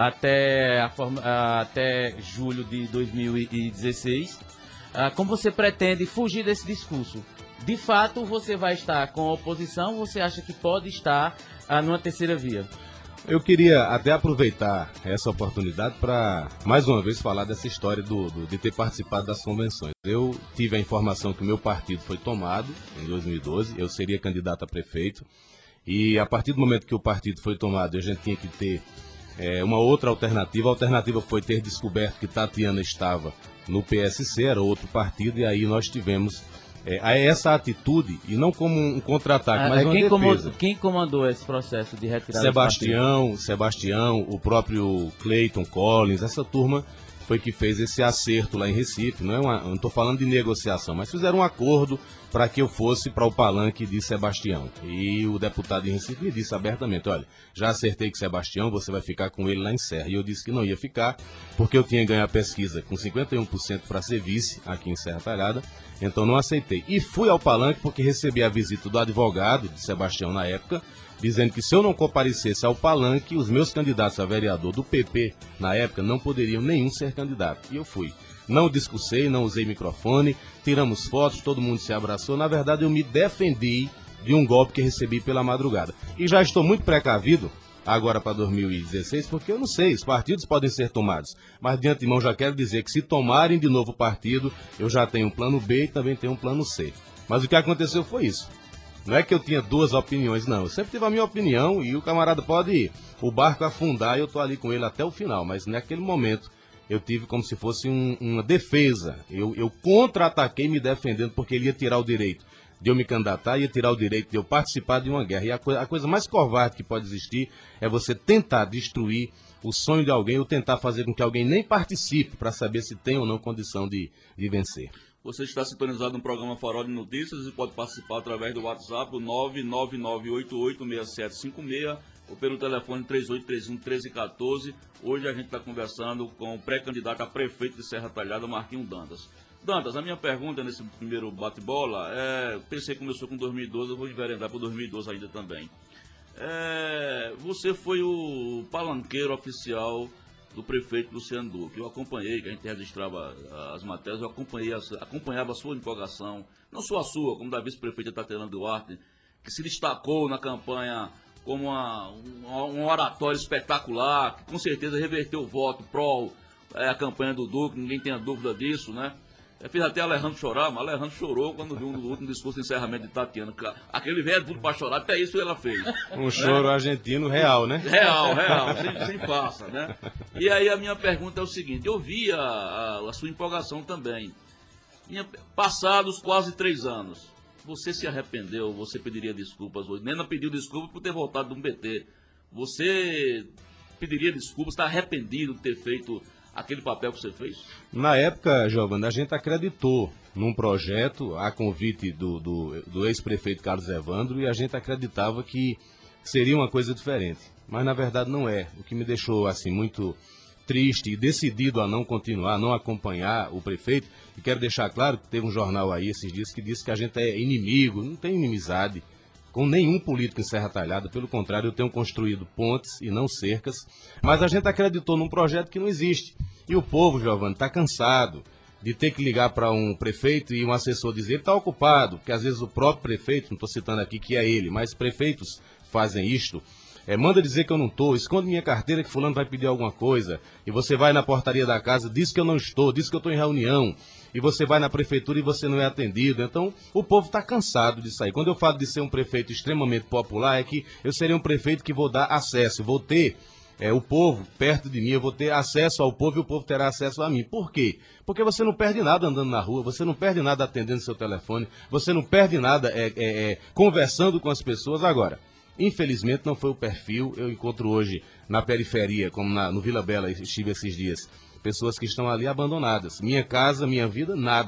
até, a forma, até julho de dois mil e dezesseis, ah, como você pretende fugir desse discurso? De fato, você vai estar com a oposição, você acha que pode estar ah, numa terceira via? Eu queria até aproveitar essa oportunidade para, mais uma vez, falar dessa história do, do, de ter participado das convenções. Eu tive a informação que o meu partido foi tomado em dois mil e doze, eu seria candidato a prefeito, e a partir do momento que o partido foi tomado, a gente tinha que ter é, uma outra alternativa. A alternativa foi ter descoberto que Tatiana estava no P S C, era outro partido, e aí nós tivemos é, essa atitude, e não como um contra-ataque, ah, mas uma quem defesa. Comandou, quem comandou esse processo de retirada? Sebastião, Sebastião, o próprio Clayton Collins, essa turma foi que fez esse acerto lá em Recife. Não é uma, não estou falando de negociação, mas fizeram um acordo para que eu fosse para o palanque de Sebastião. E o deputado em Recife me disse abertamente: olha, já acertei com Sebastião, você vai ficar com ele lá em Serra. E eu disse que não ia ficar, porque eu tinha ganho a pesquisa com cinquenta e um por cento para ser vice aqui em Serra Talhada, então não aceitei. E fui ao palanque porque recebi a visita do advogado de Sebastião na época, dizendo que se eu não comparecesse ao palanque, os meus candidatos a vereador do P P, na época, não poderiam nenhum ser candidato. E eu fui. Não discursei, não usei microfone, tiramos fotos, todo mundo se abraçou. Na verdade, eu me defendi de um golpe que recebi pela madrugada. E já estou muito precavido agora para dois mil e dezesseis, porque eu não sei, os partidos podem ser tomados. Mas de antemão já quero dizer que se tomarem de novo o partido, eu já tenho um plano B e também tenho um plano C. Mas o que aconteceu foi isso. Não é que eu tinha duas opiniões, não. Eu sempre tive a minha opinião e o camarada pode ir, o barco afundar e eu estou ali com ele até o final. Mas naquele momento eu tive como se fosse um, uma defesa. Eu, eu contra-ataquei me defendendo porque ele ia tirar o direito de eu me candidatar, ia tirar o direito de eu participar de uma guerra. E a coisa, a coisa mais covarde que pode existir é você tentar destruir o sonho de alguém ou tentar fazer com que alguém nem participe para saber se tem ou não condição de, de vencer. Você está sintonizado no programa Farol de Notícias e pode participar através do WhatsApp, o nove nove nove oito oito seis sete cinco seis, ou pelo telefone três oito três um, um três um quatro. Hoje a gente está conversando com o pré-candidato a prefeito de Serra Talhada, Marquinhos Dantas. Dantas, a minha pergunta nesse primeiro bate-bola é, pensei que começou com dois mil e doze, eu vou enveredar para dois mil e doze ainda também. É, você foi o palanqueiro oficial do prefeito Luciano Duque. Eu acompanhei, que a gente registrava as matérias, eu acompanhei, acompanhava a sua empolgação, não só a sua, como da vice-prefeita Tatiana Duarte, que se destacou na campanha como uma, um, um oratório espetacular, que com certeza reverteu o voto pró é, a campanha do Duque, ninguém tenha dúvida disso, né? Eu fiz até Alejandro chorar, mas Alejandro chorou quando viu no último discurso de encerramento de Tatiana. Aquele velho tudo para chorar, até isso ela fez. Um né? choro argentino real, né? Real, real, sem, sem farsa, né? E aí a minha pergunta é o seguinte, eu vi a, a, a sua empolgação também. Minha, passados quase três anos, você se arrependeu, você pediria desculpas hoje? Nena pediu desculpas por ter voltado de um B T. Você pediria desculpas, está arrependido de ter feito aquele papel que você fez? Na época, Giovanni, a gente acreditou num projeto a convite do, do, do ex-prefeito Carlos Evandro e a gente acreditava que seria uma coisa diferente. Mas na verdade não é. O que me deixou assim muito triste e decidido a não continuar, a não acompanhar o prefeito. E quero deixar claro que teve um jornal aí esses dias que disse que a gente é inimigo, não tem inimizade com nenhum político em Serra Talhada. Pelo contrário, eu tenho construído pontes e não cercas, mas a gente acreditou num projeto que não existe. E o povo, Giovanni, está cansado de ter que ligar para um prefeito e um assessor dizer que está ocupado, porque às vezes o próprio prefeito, não estou citando aqui que é ele, mas prefeitos fazem isto, é, manda dizer que eu não estou, esconde minha carteira que fulano vai pedir alguma coisa, e você vai na portaria da casa, diz que eu não estou, diz que eu estou em reunião, e você vai na prefeitura e você não é atendido. Então, o povo está cansado disso aí. Quando eu falo de ser um prefeito extremamente popular, é que eu serei um prefeito que vou dar acesso, vou ter é, o povo perto de mim, eu vou ter acesso ao povo e o povo terá acesso a mim. Por quê? Porque você não perde nada andando na rua, você não perde nada atendendo seu telefone, você não perde nada é, é, é, conversando com as pessoas. Agora, infelizmente não foi o perfil. Eu encontro hoje na periferia, como na, no Vila Bela, estive esses dias, pessoas que estão ali abandonadas. Minha casa, minha vida, nada.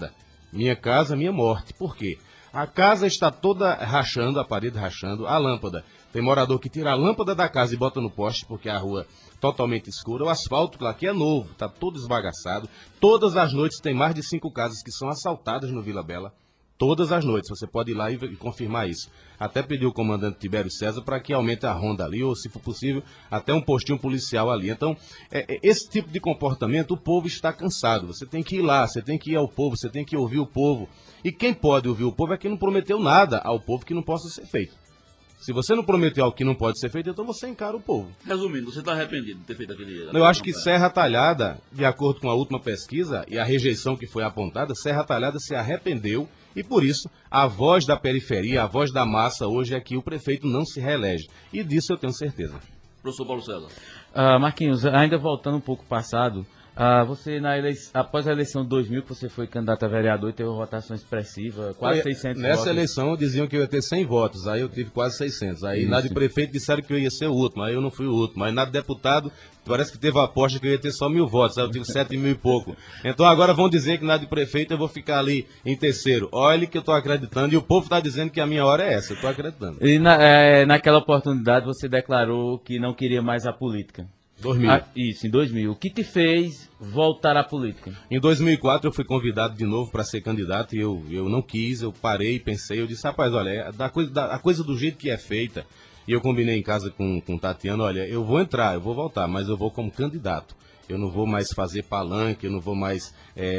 Minha casa, minha morte. Por quê? A casa está toda rachando, a parede rachando, a lâmpada. Tem morador que tira a lâmpada da casa e bota no poste, porque a rua totalmente escura. O asfalto lá aqui é novo, está todo esbagaçado. Todas as noites tem mais de cinco casas que são assaltadas no Vila Bela. Todas as noites, você pode ir lá e, e confirmar isso. Até pedir o comandante Tibério César para que aumente a ronda ali, ou se for possível, até um postinho policial ali. Então, é, é, esse tipo de comportamento, o povo está cansado. Você tem que ir lá, você tem que ir ao povo, você tem que ouvir o povo. E quem pode ouvir o povo é quem não prometeu nada ao povo que não possa ser feito. Se você não prometeu algo que não pode ser feito, então você encara o povo. Resumindo, você está arrependido de ter feito aquele... Eu acho que Serra Talhada, de acordo com a última pesquisa e a rejeição que foi apontada, Serra Talhada se arrependeu e, por isso, a voz da periferia, a voz da massa hoje é que o prefeito não se reelege. E disso eu tenho certeza. Professor Paulo César. Uh, Marquinhos, ainda voltando um pouco passado, uh, você, na eleição, após a eleição de dois mil, que você foi candidato a vereador e teve uma votação expressiva, quase seiscentos Nessa votos. eleição diziam que eu ia ter cem votos, aí eu tive quase seiscentos. Aí Isso. na de prefeito disseram que eu ia ser o último, aí eu não fui o último. Aí na de deputado parece que teve a aposta que eu ia ter só mil votos, aí eu tive sete mil e pouco. Então agora vão dizer que na de prefeito eu vou ficar ali em terceiro. Olha que eu estou acreditando e o povo está dizendo que a minha hora é essa, eu estou acreditando. E na, é, naquela oportunidade você declarou que não queria mais a política. dois mil. Ah, isso, em dois mil. O que te fez voltar à política? Em dois mil e quatro eu fui convidado de novo para ser candidato e eu, eu não quis, eu parei, pensei, eu disse, rapaz, olha, é da coisa, da, a coisa do jeito que é feita, e eu combinei em casa com, com Tatiana, olha, eu vou entrar, eu vou voltar, mas eu vou como candidato. Eu não vou mais fazer palanque, eu não vou mais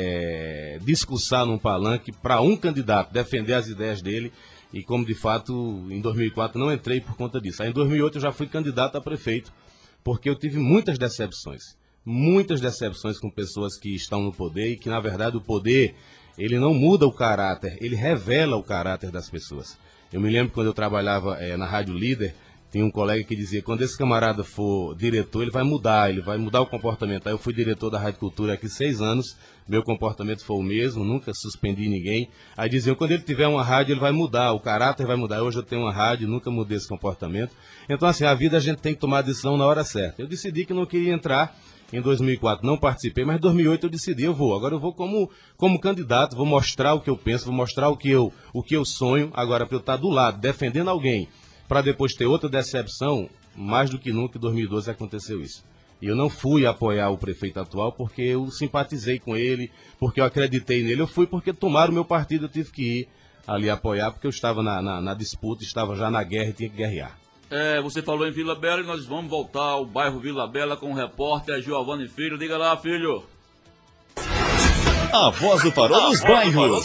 é, discursar num palanque para um candidato, defender as ideias dele. E como de fato, em dois mil e quatro não entrei por conta disso. Aí em dois mil e oito eu já fui candidato a prefeito, porque eu tive muitas decepções. Muitas decepções com pessoas que estão no poder e que, na verdade, o poder, ele não muda o caráter, ele revela o caráter das pessoas. Eu me lembro quando eu trabalhava é, na Rádio Líder, tinha um colega que dizia, quando esse camarada for diretor, ele vai mudar, ele vai mudar o comportamento. Aí eu fui diretor da Rádio Cultura aqui seis anos, meu comportamento foi o mesmo, nunca suspendi ninguém. Aí diziam, quando ele tiver uma rádio, ele vai mudar, o caráter vai mudar. Hoje eu tenho uma rádio, nunca mudei esse comportamento. Então, assim, a vida a gente tem que tomar a decisão na hora certa. Eu decidi que não queria entrar em dois mil e quatro, não participei, mas em dois mil e oito eu decidi, eu vou. Agora eu vou como, como candidato, vou mostrar o que eu penso, vou mostrar o que eu, o que eu sonho. Agora, para eu estar do lado, defendendo alguém, para depois ter outra decepção, mais do que nunca em dois mil e doze aconteceu isso. E eu não fui apoiar o prefeito atual porque eu simpatizei com ele, porque eu acreditei nele. Eu fui porque tomaram o meu partido, eu tive que ir ali apoiar, porque eu estava na, na, na disputa, estava já na guerra e tinha que guerrear. É, você falou em Vila Bela e nós vamos voltar ao bairro Vila Bela com o repórter Giovanni Filho. Diga lá, filho. A voz do Farol nos bairros.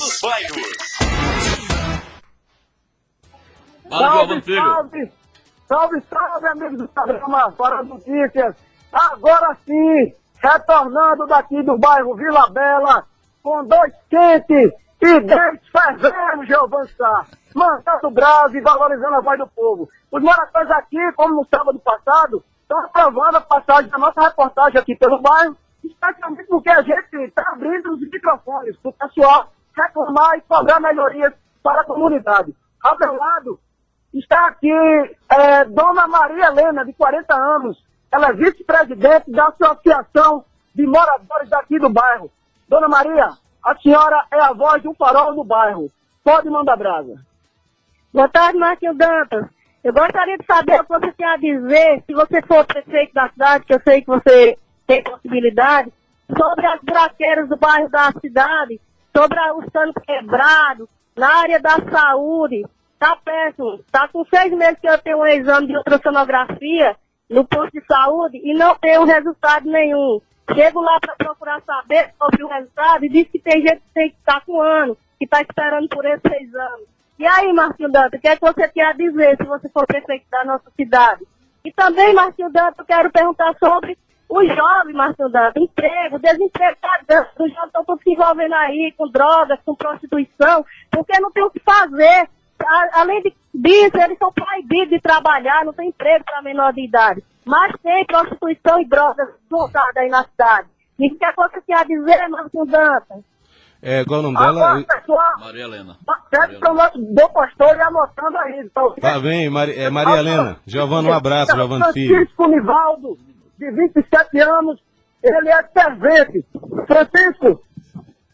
Fala, Giovanni Filho. Salve, salve, salve, amigos do programa Farol Notícias. Agora sim, retornando daqui do bairro Vila Bela, com dois quentes e dez fervendo, Giovanni Sá, mandando brasa e valorizando a voz do povo. Os moradores aqui, como no sábado passado, estão aprovando a passagem da nossa reportagem aqui pelo bairro, especialmente porque a gente está abrindo os microfones para o pessoal reclamar e cobrar melhorias para a comunidade. Ao meu lado está aqui é, Dona Maria Helena, de quarenta anos. Ela é vice-presidente da Associação de Moradores daqui do bairro. Dona Maria, a senhora é a voz de um farol no bairro. Pode mandar brasa. Boa tarde, Marquinhos Dantas. Eu gostaria de saber o que você tem a dizer, se você for prefeito da cidade, que eu sei que você tem possibilidade, sobre as buraqueiras do bairro da cidade, sobre os canos quebrados, na área da saúde. Tá péssimo. Tá com seis meses que eu tenho um exame de ultrassonografia no posto de saúde e não tenho resultado nenhum. Chego lá para procurar saber sobre o resultado e diz que tem gente que tem que estar com um ano, que está esperando por esse exame. E aí, Marquinhos Dantas, o que é que você tem a dizer se você for prefeito da nossa cidade? E também, Marquinhos Dantas, eu quero perguntar sobre os jovens, Marquinhos Dantas, emprego, desemprego, tá, os jovens estão todos se envolvendo aí com drogas, com prostituição, porque não tem o que fazer. A, além de, disso, eles são proibidos de trabalhar, não tem emprego para menor de idade. Mas tem prostituição e drogas voltadas aí na cidade. E o que é que você tem a dizer, Marquinhos Dantas? É, qual é o nome dela? Agora, pessoal, Maria Helena. pede para o nosso bom pastor e anotando aí. Tá, Tá bem, Mari, é Maria Helena. Giovana, um abraço, Giovana Filho. Francisco Nivaldo, de vinte e sete anos, ele é servente. Francisco,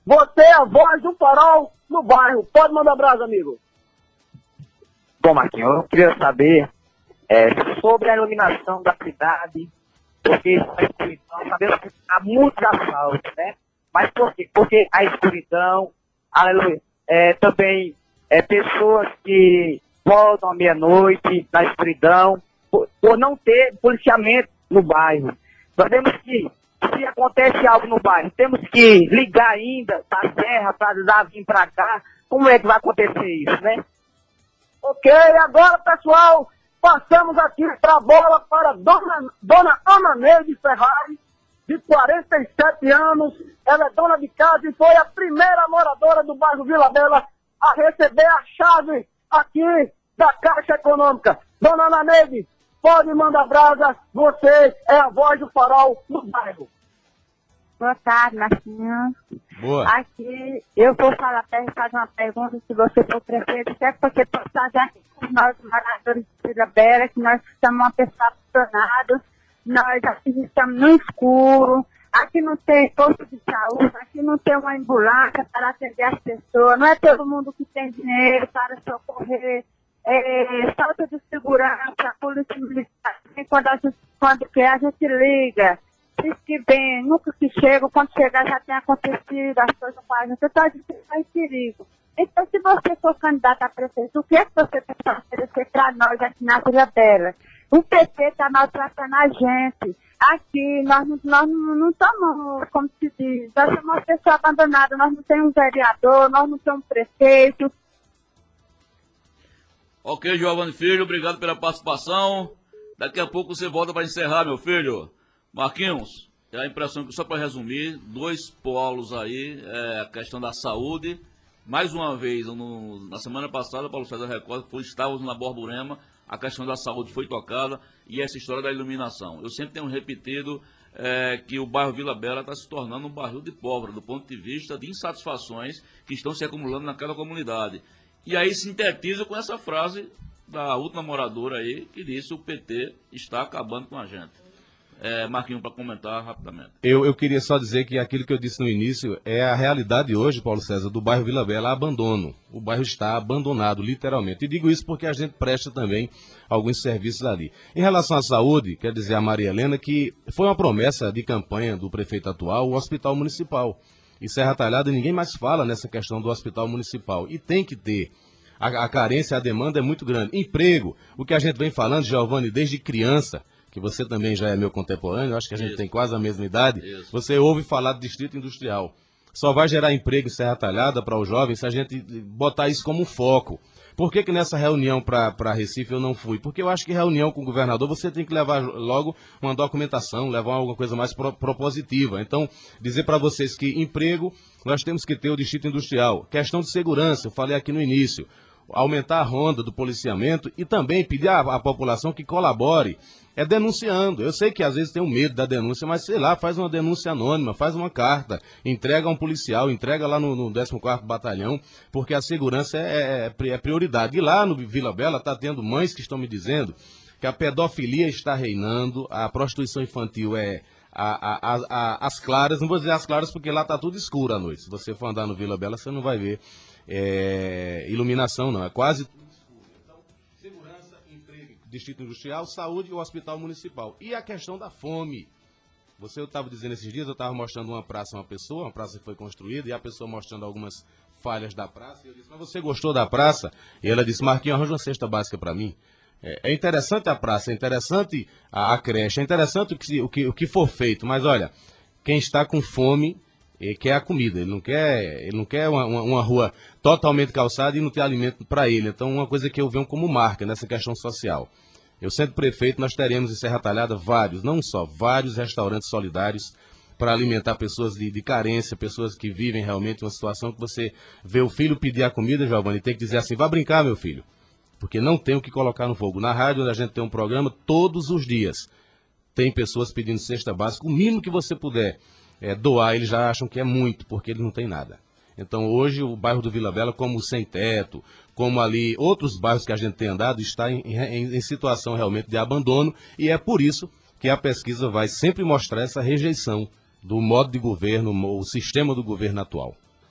Você é a voz do farol no bairro. Pode mandar brasa, amigo. Bom, Marquinhos, eu queria saber é, sobre a iluminação da cidade, porque a escuridão, sabemos que há muitos assaltos, né? Mas por quê? Porque a escuridão, aleluia, é, também é, pessoas que voltam à meia-noite na escuridão, por, por não ter policiamento no bairro. Nós temos que, se acontece algo no bairro, temos que ligar ainda para a serra, para vir para cá. Como é que vai acontecer isso, né? Ok, agora, pessoal, passamos aqui para a bola para Dona, Dona Ana Neide Ferrari, de quarenta e sete anos. Ela é dona de casa e foi a primeira moradora do bairro Vila Bela a receber a chave aqui da Caixa Econômica. Dona Ana Neide, pode mandar brasa, você é a voz do farol no bairro. Boa tarde, Marquinhos. Boa. Aqui, eu vou falar para fazer uma pergunta, se você for prefeito, o que é que você pode fazer aqui com nós, moradores de Vila Bela, que nós estamos uma pessoa apaixonada, nós aqui estamos no escuro, aqui não tem posto de saúde, aqui não tem uma ambulância para atender as pessoas, não é todo mundo que tem dinheiro para socorrer, é, falta de segurança, a polícia militar, quando, a gente, quando quer a gente liga. Diz que vem, nunca que chega, quando chegar já tem acontecido, as coisas com a gente, então a gente está em perigo. Então, se você for candidato a prefeito, o que é que você tem que oferecer para nós aqui na Vila Bela? O P T está maltratando a gente. Aqui, nós, não, nós não, não estamos, como se diz, nós somos uma pessoa abandonada, nós não temos um vereador, nós não temos prefeito. Ok, Giovanni Filho, obrigado pela participação. Daqui a pouco você volta para encerrar, meu filho. Marquinhos, é a impressão que, só para resumir, dois polos aí, é, a questão da saúde. Mais uma vez, no, na semana passada, Paulo César recorda, foi, estávamos na Borborema, a questão da saúde foi tocada e essa história da iluminação. Eu sempre tenho repetido é, que o bairro Vila Bela está se tornando um bairro de pobre, do ponto de vista de insatisfações que estão se acumulando naquela comunidade. E aí sintetizo com essa frase da última moradora aí, que disse: o P T está acabando com a gente. É, Marquinhos, para comentar rapidamente. Eu, eu queria só dizer que aquilo que eu disse no início é a realidade hoje, Paulo César, do bairro Vila Bela, abandono. O bairro está abandonado, literalmente. E digo isso porque a gente presta também alguns serviços ali. Em relação à saúde, quer dizer a Maria Helena que foi uma promessa de campanha do prefeito atual, o hospital municipal. E Serra Talhada, ninguém mais fala nessa questão do hospital municipal. E tem que ter. A, a carência, a demanda é muito grande. Emprego, o que a gente vem falando, Giovanni, desde criança, que você também já é meu contemporâneo, acho que a gente Isso. tem quase a mesma idade, Isso. você ouve falar de distrito industrial. Só vai gerar emprego em Serra Talhada para os jovens se a gente botar isso como foco. Por que que nessa reunião para Recife eu não fui? Porque eu acho que reunião com o governador você tem que levar logo uma documentação, levar alguma coisa mais pro, propositiva. Então, dizer para vocês que emprego, nós temos que ter o distrito industrial. Questão de segurança, eu falei aqui no início. Aumentar a ronda do policiamento e também pedir à, à população que colabore, é denunciando. Eu sei que às vezes tem um medo da denúncia, mas sei lá, faz uma denúncia anônima, faz uma carta, entrega a um policial, entrega lá no, no décimo quarto Batalhão, porque a segurança é, é, é prioridade. E lá no Vila Bela está tendo mães que estão me dizendo que a pedofilia está reinando, a prostituição infantil é a, a, a, a, as claras, não vou dizer as claras porque lá está tudo escuro à noite. Se você for andar no Vila Bela, você não vai ver É, iluminação, não, é quase tudo escuro. Então, segurança, emprego, distrito industrial, saúde e o hospital municipal. E a questão da fome. Você estava dizendo esses dias, eu estava mostrando uma praça a uma pessoa, uma praça que foi construída, e a pessoa mostrando algumas falhas da praça, e eu disse: mas você gostou da praça? E ela disse: Marquinhos, arranja uma cesta básica para mim. É, é interessante a praça, é interessante a, a creche, é interessante o que, o, que, o que for feito, mas olha, quem está com fome ele quer a comida, ele não quer, ele não quer uma, uma, uma rua totalmente calçada e não ter alimento para ele. Então, uma coisa que eu vejo como marca nessa questão social. Eu, sendo prefeito, nós teremos em Serra Talhada vários, não só, vários restaurantes solidários para alimentar pessoas de, de carência, pessoas que vivem realmente uma situação que você vê o filho pedir a comida, Giovanni, tem que dizer assim: vá brincar, meu filho, porque não tem o que colocar no fogo. Na rádio, onde a gente tem um programa, todos os dias tem pessoas pedindo cesta básica, o mínimo que você puder É, doar, eles já acham que é muito, porque eles não têm nada. Então hoje o bairro do Vila Bela, como o Sem Teto, como ali outros bairros que a gente tem andado, está em, em, em situação realmente de abandono, e é por isso que a pesquisa vai sempre mostrar essa rejeição do modo de governo, o sistema do governo atual.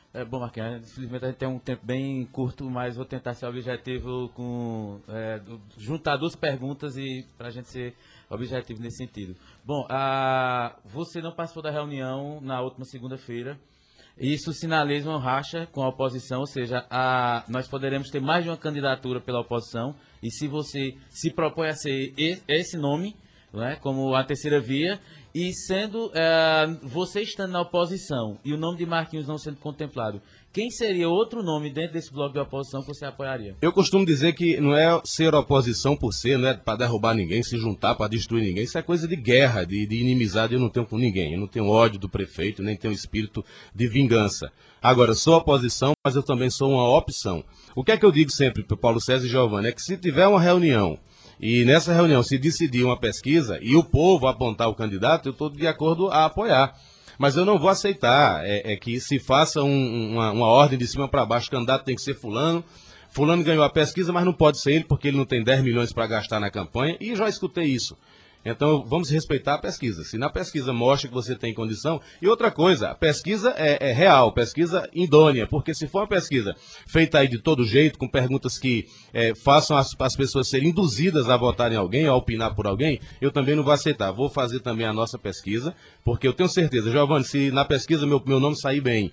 É bom, Marquinhos, infelizmente a gente tem um tempo bem curto, mas vou tentar ser objetivo com é, do, juntar duas perguntas e para a gente ser objetivo nesse sentido. Bom, a, você não participou da reunião na última segunda-feira. Isso sinaliza uma racha com a oposição, ou seja, a, nós poderemos ter mais de uma candidatura pela oposição. E se você se propõe a ser esse nome, né, como a terceira via, e sendo é, você estando na oposição e o nome de Marquinhos não sendo contemplado, quem seria outro nome dentro desse bloco de oposição que você apoiaria? Eu costumo dizer que não é ser oposição por ser, não é para derrubar ninguém, se juntar para destruir ninguém. Isso é coisa de guerra, de, de inimizade. Eu não tenho com ninguém. Eu não tenho ódio do prefeito, nem tenho espírito de vingança. Agora, sou oposição, mas eu também sou uma opção. O que é que eu digo sempre para Paulo César e Giovana? É que se tiver uma reunião e nessa reunião se decidir uma pesquisa e o povo apontar o candidato, eu estou de acordo a apoiar. Mas eu não vou aceitar é, é que se faça um, uma, uma ordem de cima para baixo, o candidato tem que ser fulano, fulano ganhou a pesquisa, mas não pode ser ele porque ele não tem dez milhões para gastar na campanha, e já escutei isso. Então, vamos respeitar a pesquisa. Se na pesquisa mostra que você tem condição... E outra coisa, a pesquisa é, é real, pesquisa idônea, porque se for uma pesquisa feita aí de todo jeito, com perguntas que é, façam as, as pessoas serem induzidas a votar em alguém, a opinar por alguém, eu também não vou aceitar. Vou fazer também a nossa pesquisa, porque eu tenho certeza, Giovani, se na pesquisa meu, meu nome sair bem,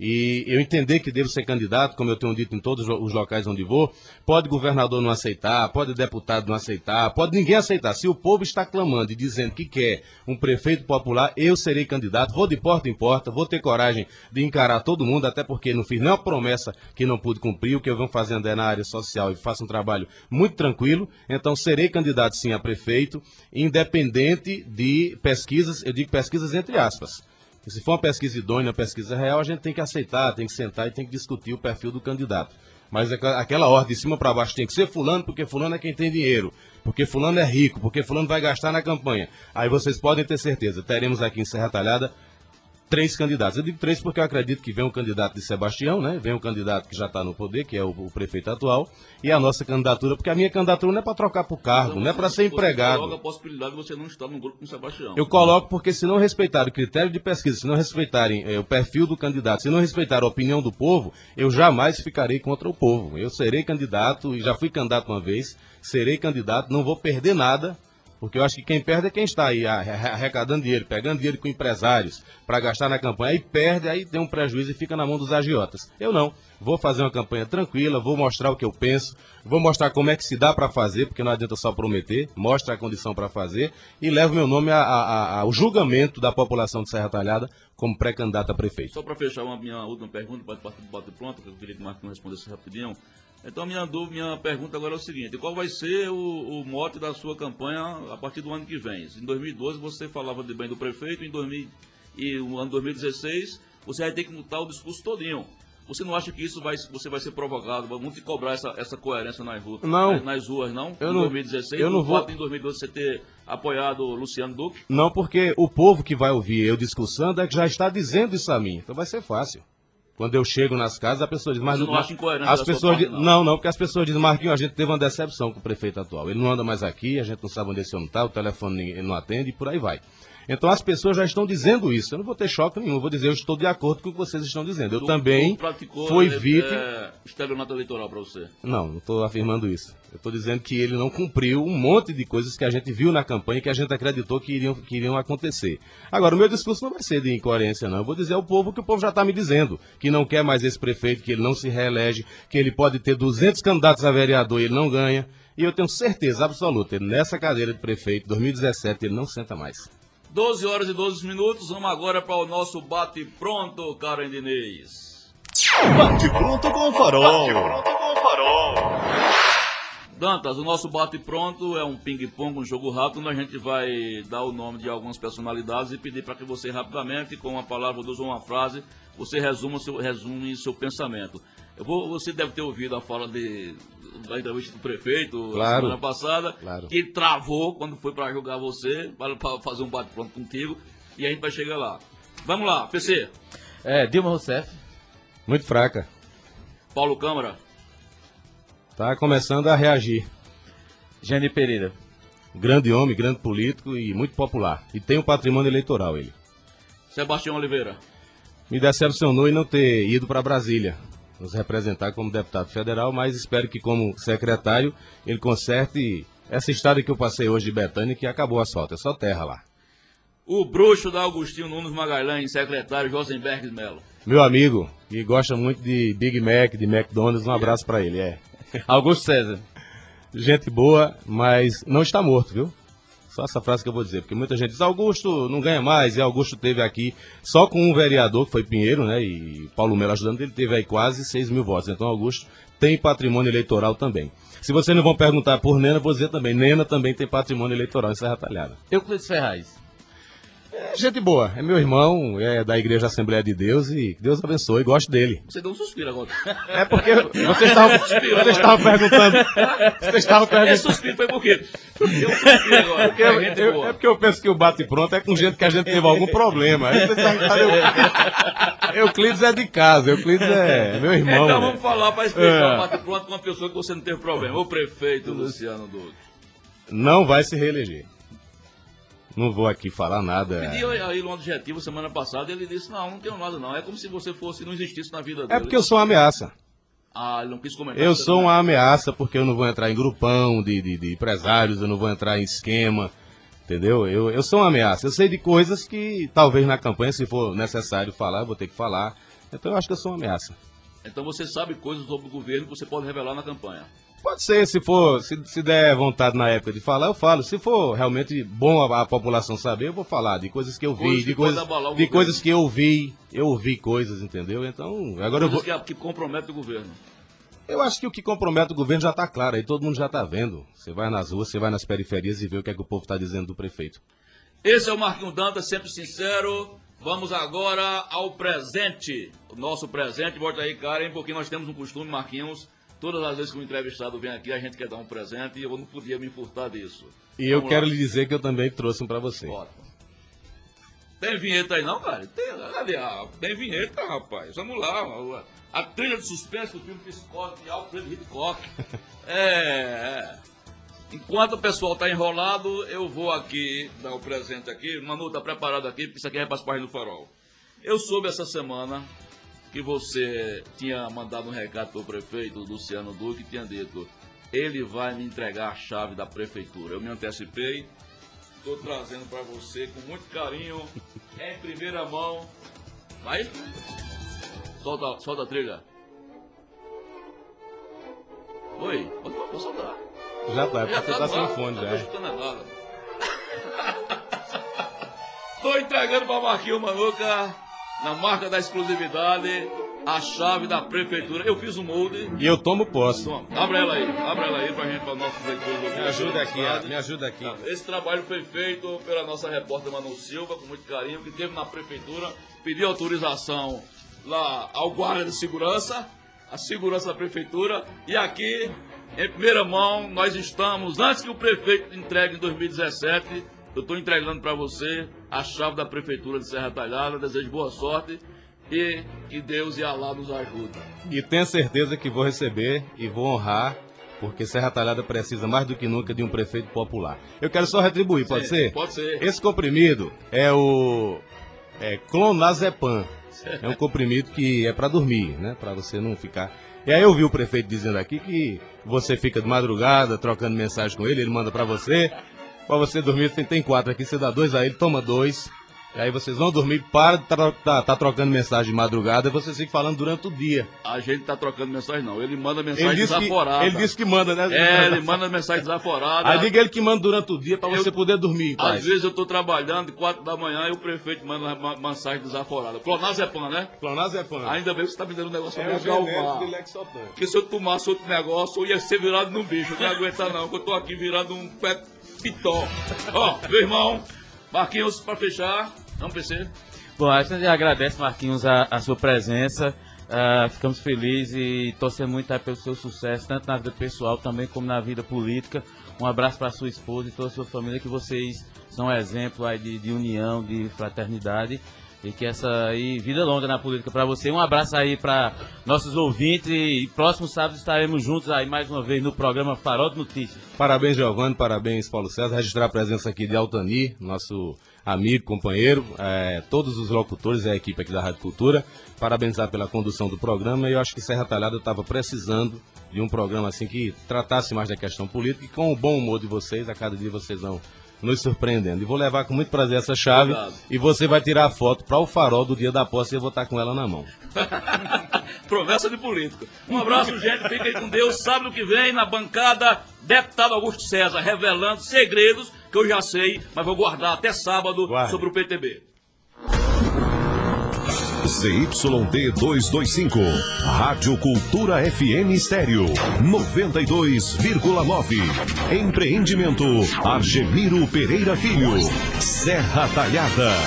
e eu entender que devo ser candidato, como eu tenho dito em todos os locais onde vou, pode governador não aceitar, pode deputado não aceitar, pode ninguém aceitar. Se o povo está clamando e dizendo que quer um prefeito popular, eu serei candidato, vou de porta em porta, vou ter coragem de encarar todo mundo, até porque não fiz nenhuma promessa que não pude cumprir. O que eu venho fazendo é na área social e faço um trabalho muito tranquilo. Então serei candidato sim a prefeito, independente de pesquisas, eu digo pesquisas entre aspas. Se for uma pesquisa idônea, uma pesquisa real, a gente tem que aceitar, tem que sentar e tem que discutir o perfil do candidato. Mas aquela ordem de cima para baixo tem que ser fulano, porque fulano é quem tem dinheiro, porque fulano é rico, porque fulano vai gastar na campanha. Aí vocês podem ter certeza, teremos aqui em Serra Talhada três candidatos. Eu digo três porque eu acredito que vem um candidato de Sebastião, né? Vem um candidato que já está no poder, que é o, o prefeito atual, e a nossa candidatura, porque a minha candidatura não é para trocar por cargo, então, não é para ser empregado. Você coloca a possibilidade de você não estar no grupo com o Sebastião. Eu coloco porque se não respeitarem o critério de pesquisa, se não respeitarem é, o perfil do candidato, se não respeitarem a opinião do povo, eu jamais ficarei contra o povo. Eu serei candidato, e já fui candidato uma vez, serei candidato, não vou perder nada. Porque eu acho que quem perde é quem está aí arrecadando dinheiro, pegando dinheiro com empresários para gastar na campanha, aí perde, aí tem um prejuízo e fica na mão dos agiotas. Eu não. Vou fazer uma campanha tranquila, vou mostrar o que eu penso, vou mostrar como é que se dá para fazer, porque não adianta só prometer, mostra a condição para fazer e levo meu nome a, a, a, ao julgamento da população de Serra Talhada como pré-candidato a prefeito. Só para fechar uma minha última pergunta, pode partir do bate pronto, que eu queria que o Marcos respondesse rapidinho. Então, minha dúvida, minha pergunta agora é o seguinte: qual vai ser o, o mote da sua campanha a partir do ano que vem? Em dois mil e doze você falava de bem do prefeito, em dois mil, e no ano dois mil e dezesseis você vai ter que mudar o discurso todinho. Você não acha que isso vai, você vai ser provocado, vamos te cobrar essa, essa coerência nas ruas, não, nas ruas, não? Eu em não, dois mil e dezesseis, eu não o vou... fato em dois mil e doze você ter apoiado o Luciano Duque? Não, porque o povo que vai ouvir eu discursando é que já está dizendo isso a mim, então vai ser fácil. Quando eu chego nas casas, a pessoa diz, mas... Você não acha incoerente as pessoas parte, diz, não. não, não, porque as pessoas dizem, Marquinhos, a gente teve uma decepção com o prefeito atual. Ele não anda mais aqui, a gente não sabe onde esse homem está, o telefone ele não atende e por aí vai. Então as pessoas já estão dizendo isso. Eu não vou ter choque nenhum, eu vou dizer, eu estou de acordo com o que vocês estão dizendo. Eu tu, também tu praticou, fui é, vítima... É, estelionato eleitoral para você? Não, não estou afirmando isso. Eu estou dizendo que ele não cumpriu um monte de coisas que a gente viu na campanha e que a gente acreditou que iriam, que iriam acontecer. Agora, o meu discurso não vai ser de incoerência, não. Eu vou dizer ao povo que o povo já está me dizendo, que não quer mais esse prefeito, que ele não se reelege, que ele pode ter duzentos candidatos a vereador e ele não ganha. E eu tenho certeza absoluta, ele, nessa cadeira de prefeito, dois mil e dezessete, ele não senta mais. doze horas e doze minutos, vamos agora para o nosso bate-pronto, Karen Diniz. Bate-pronto com o Farol. Bate-pronto com o Farol. Dantas, o nosso bate-pronto é um ping-pong, um jogo rápido, onde a gente vai dar o nome de algumas personalidades e pedir para que você rapidamente, com uma palavra ou uma frase, você resuma seu, resume seu pensamento. Eu vou, você deve ter ouvido a fala de, da entrevista do prefeito claro, semana passada, claro. que ele travou quando foi para julgar você, para, para fazer um bate-pronto contigo, e a gente vai chegar lá. Vamos lá, P C. É, Dilma Rousseff. Muito fraca. Paulo Câmara. Está começando a reagir. Jânio Pereira. Grande homem, grande político e muito popular. E tem um patrimônio eleitoral ele. Sebastião Oliveira. Me decepcionou em não ter ido para Brasília, nos representar como deputado federal, mas espero que como secretário ele conserte essa estrada que eu passei hoje de Betânia, que acabou o asfalto, é só terra lá. O bruxo da Agostinho Nunes Magalhães, secretário Josenberg Melo. Meu amigo, que gosta muito de Big Mac, de McDonald's, um abraço para ele, é. Augusto César. Gente boa, mas não está morto, viu? Só essa frase que eu vou dizer, porque muita gente diz, Augusto não ganha mais, e Augusto teve aqui só com um vereador, que foi Pinheiro, né, e Paulo Melo ajudando, ele teve aí quase seis mil votos. Então Augusto tem patrimônio eleitoral também. Se vocês não vão perguntar por Nena, vou dizer também, Nena também tem patrimônio eleitoral em Serra Talhada. Euclides Ferraz. É gente boa, é meu irmão, é da Igreja Assembleia de Deus e Deus abençoe, gosto dele. Você deu um suspiro agora. É porque vocês estavam você estava perguntando. Você estava perguntando. Esse suspiro foi por quê? Deu um suspiro agora. É porque, eu, eu, é porque eu penso que o bate-pronto é com gente que a gente teve algum problema. Aí você tá, eu, Euclides é de casa, Euclides é meu irmão. Então né? vamos falar para explicar É. o bate-pronto com uma pessoa que você não teve problema. O prefeito Luciano Duque. Não vai se reeleger. Não vou aqui falar nada. Pedi a ele um adjetivo semana passada e ele disse, não, não tenho nada não. É como se você fosse, não existisse na vida dele. É porque eu sou uma ameaça. Ah, ele não quis comentar. Eu isso sou também. uma ameaça porque eu não vou entrar em grupão de, de, de empresários, eu não vou entrar em esquema, entendeu? Eu, eu sou uma ameaça. Eu sei de coisas que talvez na campanha, se for necessário falar, eu vou ter que falar. Então eu acho que eu sou uma ameaça. Então você sabe coisas sobre o governo que você pode revelar na campanha. Pode ser, se for, se, se der vontade na época de falar, eu falo. Se for realmente bom a, a população saber, eu vou falar de coisas que eu vi, Coisas que de, coisas, podem abalar o de governo. coisas que eu vi. Eu ouvi coisas, entendeu? Então, agora eu vou. Coisas que, que comprometem o governo. Eu acho que o que compromete o governo já está claro, aí todo mundo já está vendo. Você vai nas ruas, você vai nas periferias e vê o que é que o povo está dizendo do prefeito. Esse é o Marquinhos Dantas, sempre sincero. Vamos agora ao presente. O nosso presente, bota aí, Karen, porque nós temos um costume, Marquinhos. Todas as vezes que um entrevistado vem aqui, a gente quer dar um presente e eu não podia me furtar disso. E eu Vamos quero lá. lhe dizer que eu também trouxe um para você. Ótimo. Tem vinheta aí não, cara? Tem, aliás, tem vinheta, rapaz. Vamos lá. A trilha de suspense do filme Psicose de Alfred Hitchcock. É, é. Enquanto o pessoal tá enrolado, eu vou aqui dar o presente aqui. Manu, tá preparado aqui, porque isso aqui é para as páginas do Farol. Eu soube essa semana que você tinha mandado um recado para o prefeito Luciano Duque, que tinha dito, ele vai me entregar a chave da prefeitura. Eu me antecipei, estou trazendo para você com muito carinho, em primeira mão. Vai, solta, solta a trilha. Oi, pode, pode soltar. Já tá, porque tá tá no sem ar, fone não já. tô escutando nada. Tô entregando para Marquinhos Manuca, na marca da exclusividade, a chave da prefeitura. Eu fiz o molde. E eu tomo posse. Toma, abra ela aí, abra ela aí pra gente, para nossos leitores. Me ajuda aqui, ó, me ajuda aqui. Esse trabalho foi feito pela nossa repórter Manu Silva, com muito carinho, que esteve na prefeitura, pediu autorização lá ao guarda de segurança, a segurança da prefeitura, e aqui, em primeira mão, nós estamos, antes que o prefeito entregue em dois mil e dezessete, eu estou entregando para você a chave da prefeitura de Serra Talhada, desejo boa sorte e que Deus e Alá nos ajude. E tenho certeza que vou receber e vou honrar, porque Serra Talhada precisa mais do que nunca de um prefeito popular. Eu quero só retribuir, pode Sim, ser? Pode ser. Esse comprimido é o é, clonazepam. É um comprimido que é para dormir, né? Para você não ficar... E aí eu vi o prefeito dizendo aqui que você fica de madrugada trocando mensagem com ele, ele manda para você... Pra você dormir, tem, tem quatro aqui, você dá dois a ele, toma dois. E aí vocês vão dormir, para de tá, tá, tá trocando mensagem de madrugada e vocês ficam falando durante o dia. A gente tá trocando mensagem não, ele manda mensagem Ele disse, que, desaforada. ele disse que manda, né? É, ele manda mensagem desaforada. Aí diga ele que manda durante o dia pra Eu- você poder dormir, pai. Às vezes eu tô trabalhando de quatro da manhã e o prefeito manda uma mensagem desaforada. Clonazepam, né? Clonazepam. Ainda bem que você tá me dando um negócio É pra o me genérico acalmar. de Lexotan. Porque se eu tomasse outro negócio, eu ia ser virado num bicho. Eu não ia aguentar não, porque eu tô aqui virado um pé pitó. Ó, meu irmão, Marquinhos, pra fechar, não P C. Bom, a gente agradece, Marquinhos, a, a sua presença. Ah, ficamos felizes e torcemos muito aí pelo seu sucesso, tanto na vida pessoal também como na vida política. Um abraço para sua esposa e toda a sua família, que vocês são exemplo aí de, de união, de fraternidade. E que essa aí, vida longa na política para você. Um abraço aí para nossos ouvintes e próximo sábado estaremos juntos aí mais uma vez no programa Farol de Notícias. Parabéns, Giovanni, parabéns, Paulo César. Registrar a presença aqui de Altani, nosso amigo, companheiro, é, todos os locutores e a equipe aqui da Rádio Cultura. Parabenizar pela condução do programa. E eu acho que Serra Talhada estava precisando de um programa assim que tratasse mais da questão política e com o bom humor de vocês, a cada dia vocês vão nos surpreendendo. E vou levar com muito prazer essa chave. Obrigado. E você vai tirar a foto para o farol do dia da posse e eu vou estar com ela na mão. Promessa de político. Um abraço, gente. Fiquem com Deus. Sábado que vem, na bancada, deputado Augusto César, revelando segredos que eu já sei, mas vou guardar até sábado. Guarde. Sobre o P T B. Z Y D duzentos e vinte e cinco, Rádio Cultura F M Estéreo, noventa e dois vírgula nove. Empreendimento Argemiro Pereira Filho, Serra Talhada.